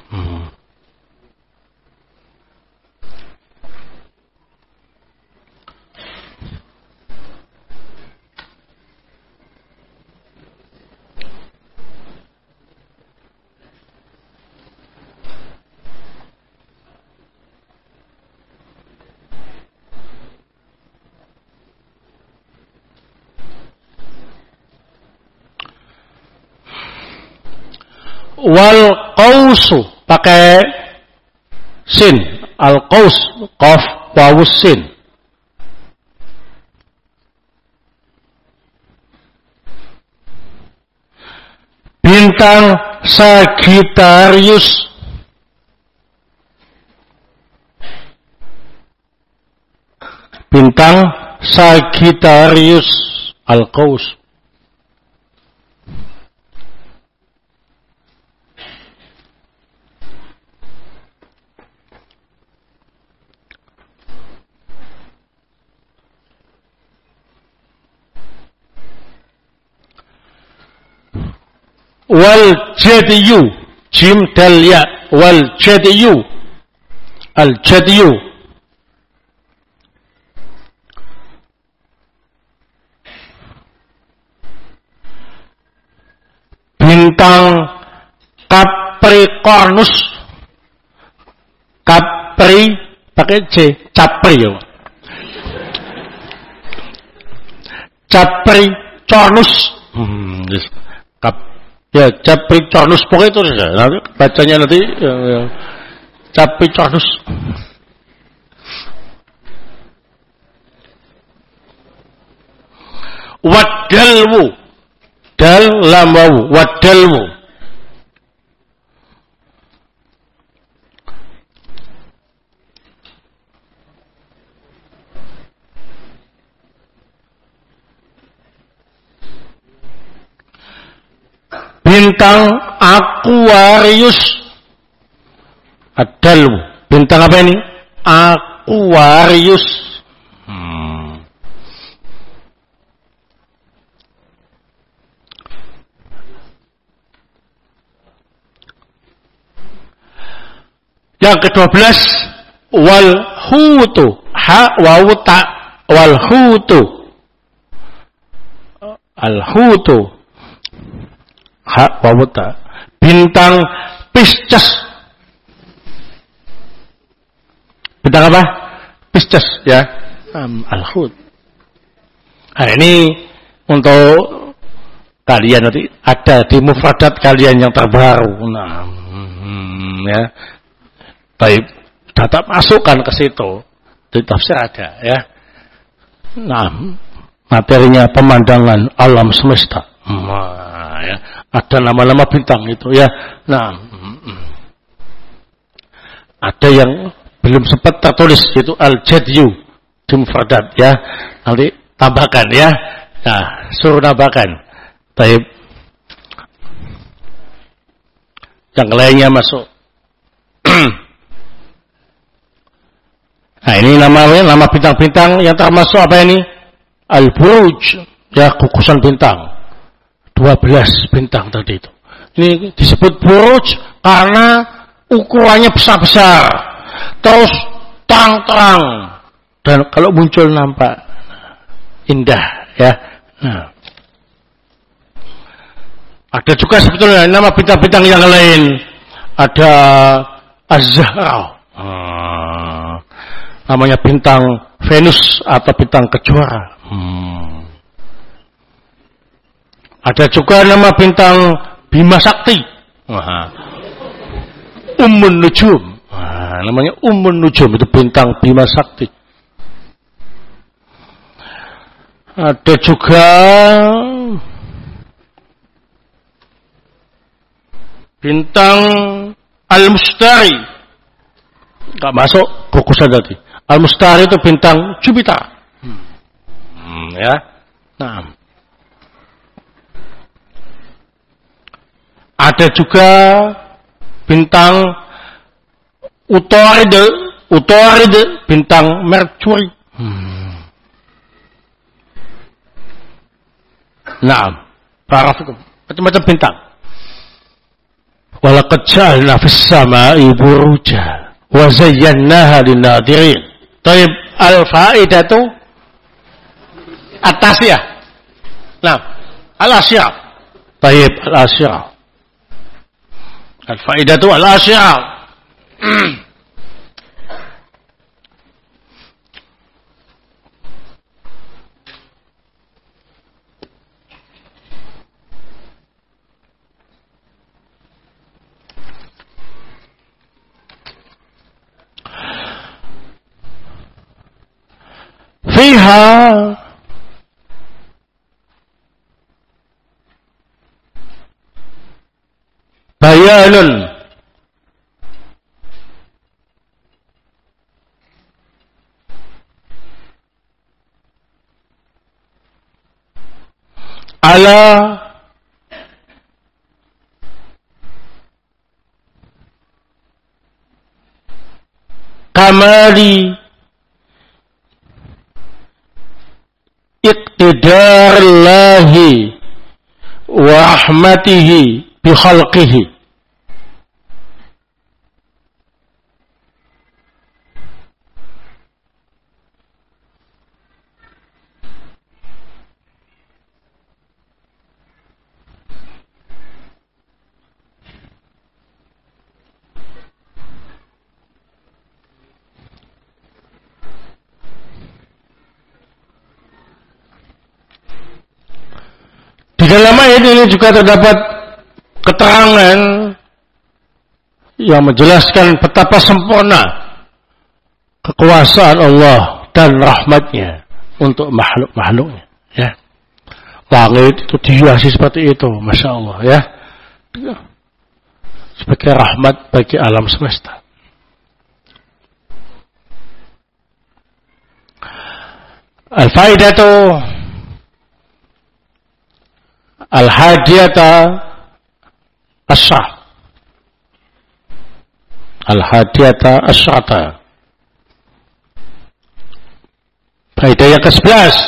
Wal qausu pakai sin. Al qaus qaf wawus sin. Bintang Sagittarius. Bintang Sagittarius. Al qaus. Wal jadiyu. Jim dal ya. Wal jadiyu. Al jadiyu. bintang Capricornus. Capri pakai C, Capri ya. Capricornus. Hmm, Cap, ya Capricornus pokoknya itu saja. Nanti bacanya nanti ya, ya. Capricornus. Wadalwu. Dal lam wawu. Wadalwu. Bintang Aquarius. Adalwu. Bintang apa ini? Aquarius. Hmm. Yang kedua belas, wal hutu. Ha wawu ta wal hutu. Al hutu. Ha wawu ta. Bintang Pisces. Bintang apa? Pisces ya. Um, Al-Hut. Nah, ini untuk kalian nanti ada di mufradat kalian yang terbaru. Nah, hmm, ya. Baik, data masukkan ke situ. Di tafsir ada ya. Nah, materinya pemandangan alam semesta. Nah, ya. Ada nama-nama bintang itu ya. Nah, hmm, ada yang belum sempat tertulis yaitu al-jadyu di mufradat ya. Nanti tambahkan ya. Nah, suruh tambahkan. Baik. Yang lainnya masuk. Nah, ini namanya nama bintang-bintang yang termasuk apa ini? Al-Buruj ya, gugusan bintang. dua belas bintang tadi itu. Ini disebut buruj karena ukurannya besar-besar. Terus terang-terang dan kalau muncul nampak indah ya. Nah. Ada juga sebetulnya nama bintang-bintang yang lain. Ada Az-Zahra. Hmm. Namanya bintang Venus atau bintang kejuara. Hmm. Ada juga nama bintang Bima Sakti. Nah. Ummun Nujum. Nah, namanya Ummun Nujum, itu bintang Bima Sakti. Ada juga bintang Al-Mustari. Enggak masuk gugusan tadi. Al-Mustari itu bintang Jupiter. Hmm, ya. Nah. Ada juga bintang Utarid, Utarid bintang Mercury. Hmm. Nah, barakallahu macam-macam bintang. Walaqad ja'alna fis sama'i buruja wa zayyannaha lin-nadirin. Taib al-faidatu at-tasiyah. Nah, al-asyirah. Taib al-asyirah. Al-faidatu al-asyirah. Fiha bayanun ala kamali iqtidarillahi wa rahmatihi bi khalqihi. dalam ayat ini juga terdapat keterangan yang menjelaskan betapa sempurna kekuasaan Allah dan rahmatnya untuk makhluk-makhluknya. Ya, langit itu dihiasi seperti itu, masya Allah ya, sebagai rahmat bagi alam semesta. Al-faidatu al-hadiyata asyah al-hadiyata asyata, faedah yang kesebelas,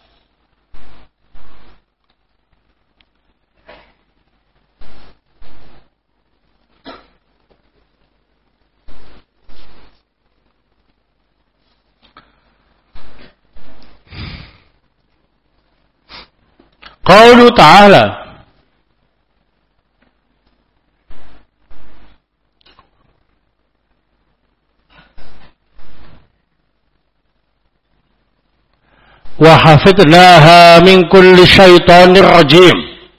qaulu ta'ala, wa hafidnaha min kulli syaitanir rajim.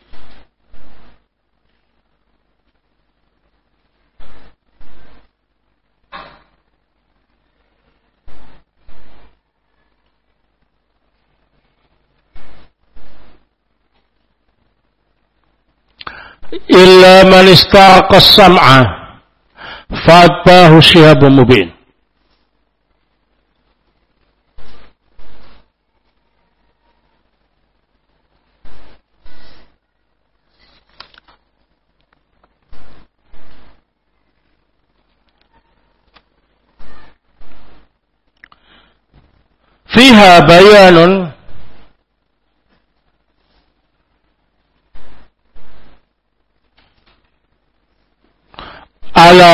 Illa man istaqa as-sam'a fa'atbahu shihabun mubin. Fiha bayanun ala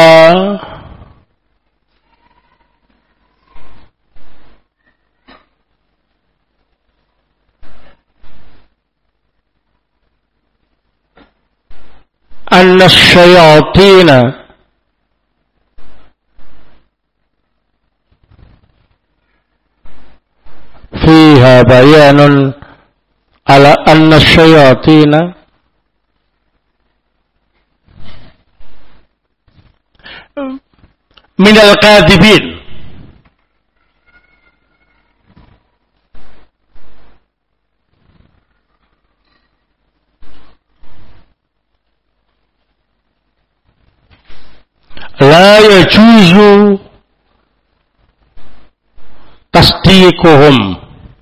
anna asyayatina fiha bayanun ala anna asyayatina minal kadhibin, la yajuzu tasdiquhum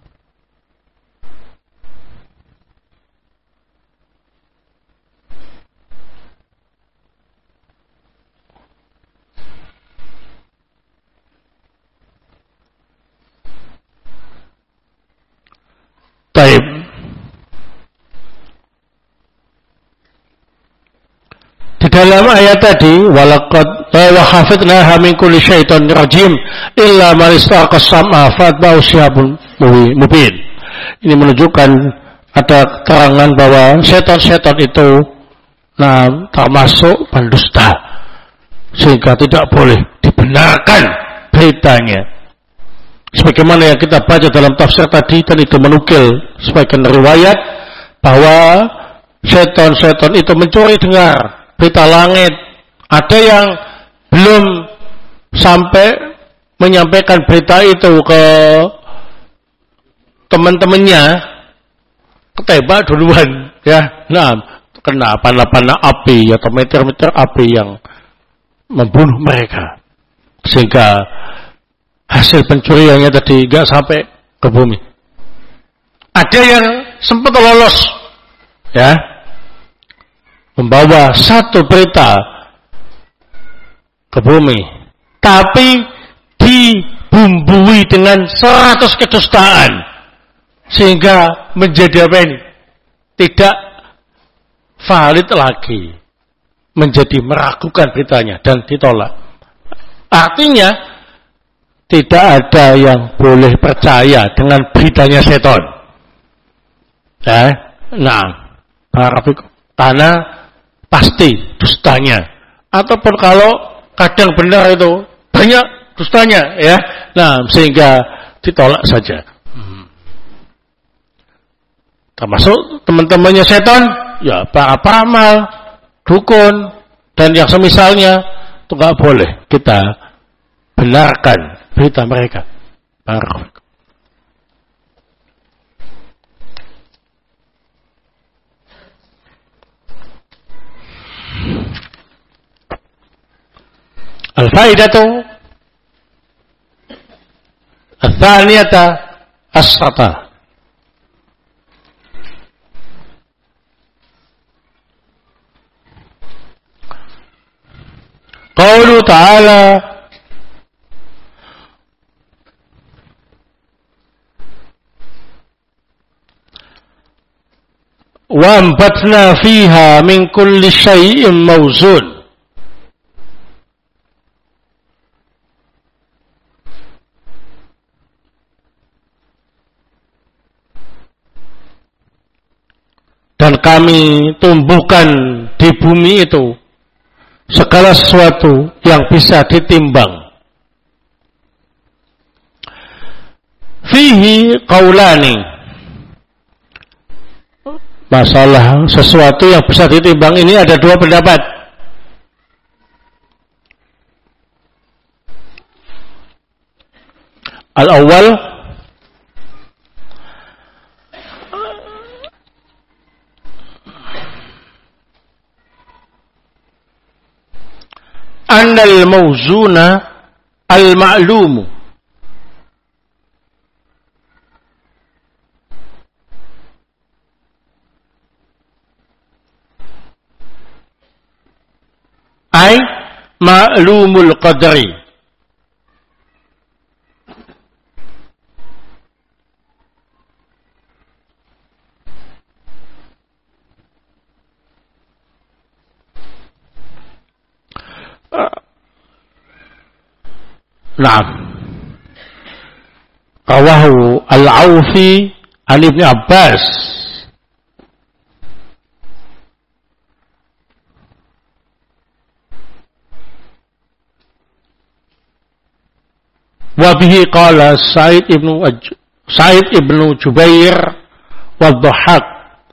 taib. Di dalam ayat tadi, walaqad wa hafidnaha min kulli syaitonir rajim illa man istaqa as-sam'a fatba'u syihabun mubin. Ini menunjukkan ada keterangan bahwa setan-setan itu nah termasuk pendusta, sehingga tidak boleh dibenarkan beritanya. Sebagaimana yang kita baca dalam tafsir tadi, dan itu menukil sebagian riwayat bahwa setan-setan itu mencuri dengar berita langit. Ada yang belum sampai menyampaikan berita itu ke teman-temannya, ketembak duluan, ya. Nah, kena panah-panah api atau meter-meter api yang membunuh mereka, sehingga hasil pencuriannya tadi nggak sampai ke bumi. Ada yang sempat lolos, ya, membawa satu berita ke bumi, tapi dibumbui dengan seratus kedustaan, sehingga menjadi apa ini? Tidak valid lagi, menjadi meragukan beritanya dan ditolak. Artinya tidak ada yang boleh percaya dengan beritanya setan. Ya, nah, karena pasti dustanya. Ataupun kalau kadang benar itu banyak dustanya, ya. Nah, sehingga ditolak saja. Hmm. termasuk teman-temannya setan, ya para peramal, dukun, dan yang semisalnya, itu nggak boleh kita benarkan berita mereka. Barakallahu. Al-faidatu al-thaniyata as-sata. Qaulu ta'ala wa ambatna fiha min kulli syai'in mawzun. Dan kami tumbuhkan di bumi itu segala sesuatu yang bisa ditimbang. Fihi qaulani. Masalah sesuatu yang bisa ditimbang ini ada dua pendapat. Al-awwal, annal mawzuna al-ma'lumu ay ma'lumul qadri, Naam. Rawahu Al-Aufi an Ibn Abbas wa bihi qala Sa'id ibn Sa'id ibn Jubair wa Dhahhak.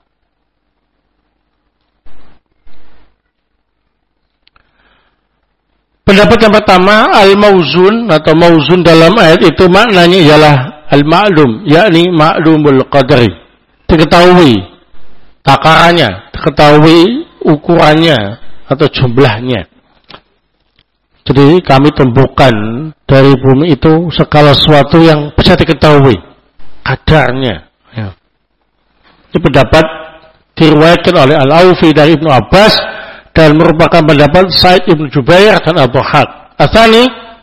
Pendapat yang pertama, al-mauzun atau mauzun dalam ayat itu maknanya ialah al-ma'lum, yakni ma'lumul qadri. Diketahui takarannya, diketahui ukurannya atau jumlahnya. Jadi kami tumbuhkan dari bumi itu segala sesuatu yang bisa diketahui kadarnya. Ya. Ini pendapat diriwayatkan oleh Al-Aufi dari Ibnu Abbas dan merupakan pendapat Sa'id ibn Jubair dan Abu Haq. Atsani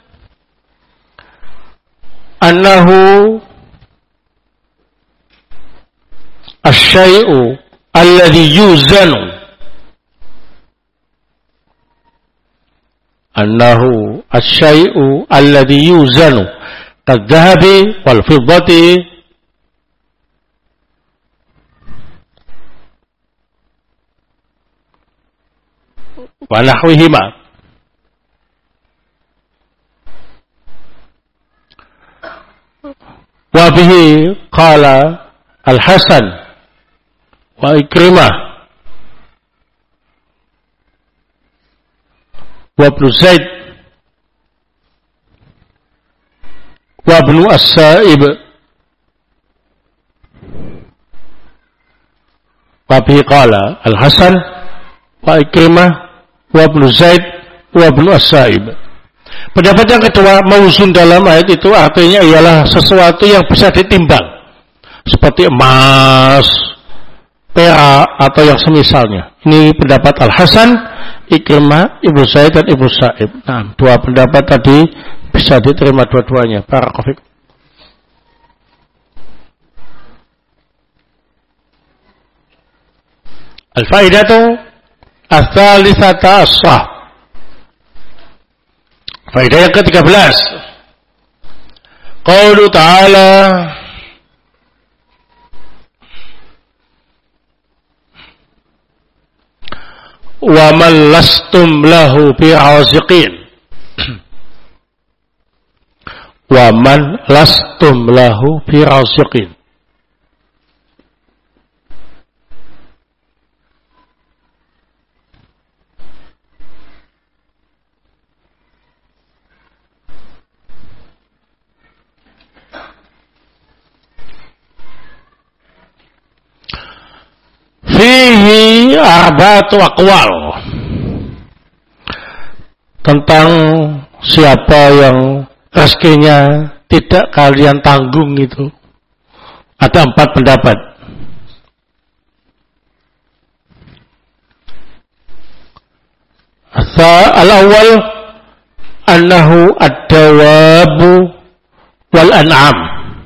annahu asy-syai'u alladhi yuzanu annahu asy-syai'u alladhi yuzanu kadz-dzahabi wal fiddati wa nahwihima. Wa bihi qala Al-Hasan wa Ikrimah wa Ibn Zaid wa Ibn As-Sa'ib wa bihi qala Al-Hasan wa Ikrimah wa Ibn Zaid wa Ibn As-Sa'ib. Pendapat yang kedua, mauzun dalam ayat itu artinya ialah sesuatu yang bisa ditimbang, seperti emas, perak atau yang semisalnya. Ini pendapat Al-Hasan, Ikrimah, Ibnu Zaid dan Ibnu Sa'ib. Nah, dua pendapat tadi bisa diterima dua-duanya. Barakallahu. Al-faidatu ats-tsalitsata as-sah. Faedah yang ketiga belas. Qaulu ta'ala wa man lastum lahu bi'aziqin. Wa man lastum lahu bi'aziqin. fihi arba'atu aqwal. Tentang siapa yang rezekinya tidak kalian tanggung itu, ada empat pendapat. Al-awwal annahu ad-dawabu wal an'am.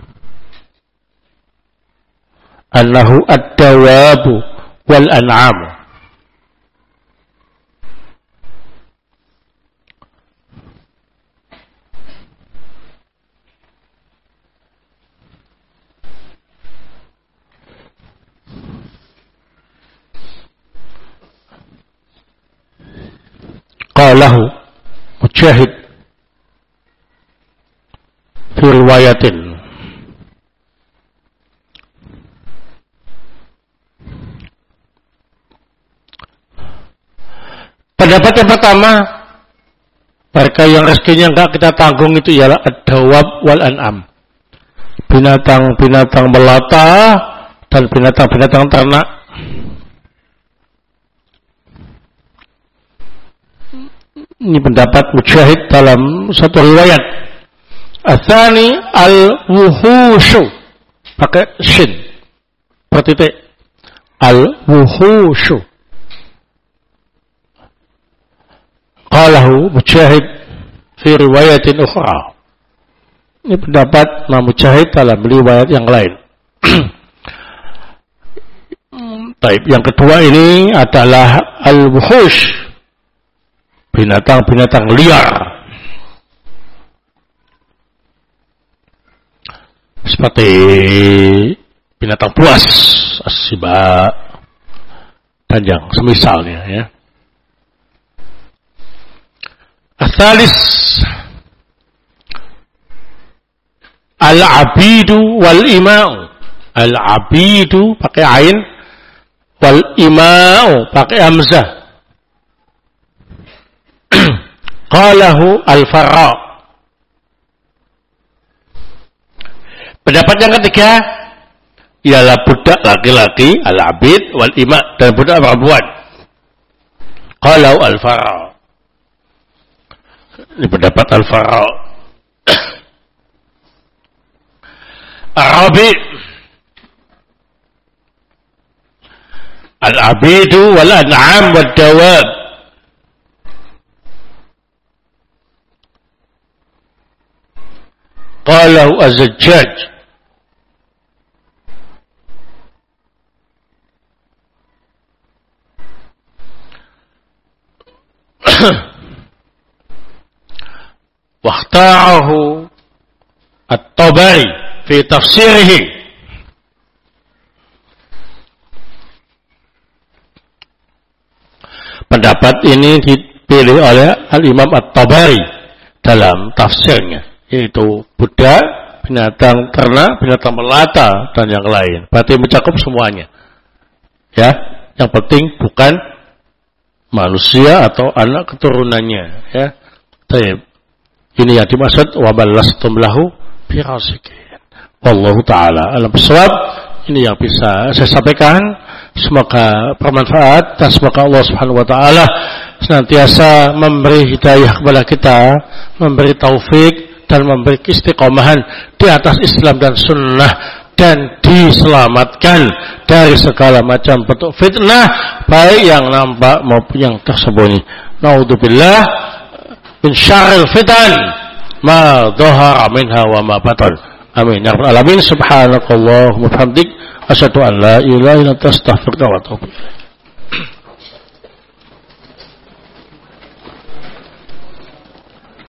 Annahu ad-dawabu wal an'am. Qalahu Mujahid fi riwayatin. Pendapat yang pertama, mereka yang rezekinya enggak kita tanggung itu ialah ad-dawab wal an'am. Binatang-binatang melata dan binatang-binatang ternak. Ini pendapat Mujahid dalam satu riwayat. Atsani al-wuhushu, pakai shin bertitik, al-wuhushu. Qalahu Mujahid fi riwayatin ukhra. Ini pendapat Imam Mujahid dalam riwayat yang lain. Baik, yang kedua ini adalah al-wuhush, binatang-binatang liar. Seperti binatang buas, asiba, dan yang semisalnya ya. Asalis al-abidu wal ima'u. Al-abidu pakai ain, wal ima'u pakai hamzah. Qalahu al-Farra. Pendapat yang ketiga ialah budak laki-laki, al-abid wal ima', dan budak perempuan. Qalahu al-Farra. Ini pendapat al-Farra. Arabi al-abidu wal an'am wad dawab. Qalahu az-Zajjaj. Wakhta'ahu at-Tabari fi tafsirihi. Pendapat ini dipilih oleh Al-Imam At-Tabari dalam tafsirnya, yaitu budak, binatang ternak, binatang melata, dan yang lain. Berarti mencakup semuanya. Ya, yang penting bukan manusia atau anak keturunannya. Ya, baik. Ini yang dimaksud wa ballastum lahu birasikin. Wallahu taala alam bisawab. Ini yang bisa saya sampaikan. Semoga bermanfaat dan semoga Allah Subhanahu wa taala senantiasa memberi hidayah kepada kita, memberi taufik dan memberi istiqomahan di atas Islam dan sunnah, dan diselamatkan dari segala macam bentuk fitnah, baik yang nampak maupun yang tersembunyi. Naudzubillah min syarril fitan ma dhahara minha wa ma batan. Amin ya rabbal alamin. Subhanakallahumma wa bihamdik asyhadu an la ilaha illa anta astaghfiruka wa atubu ilaik.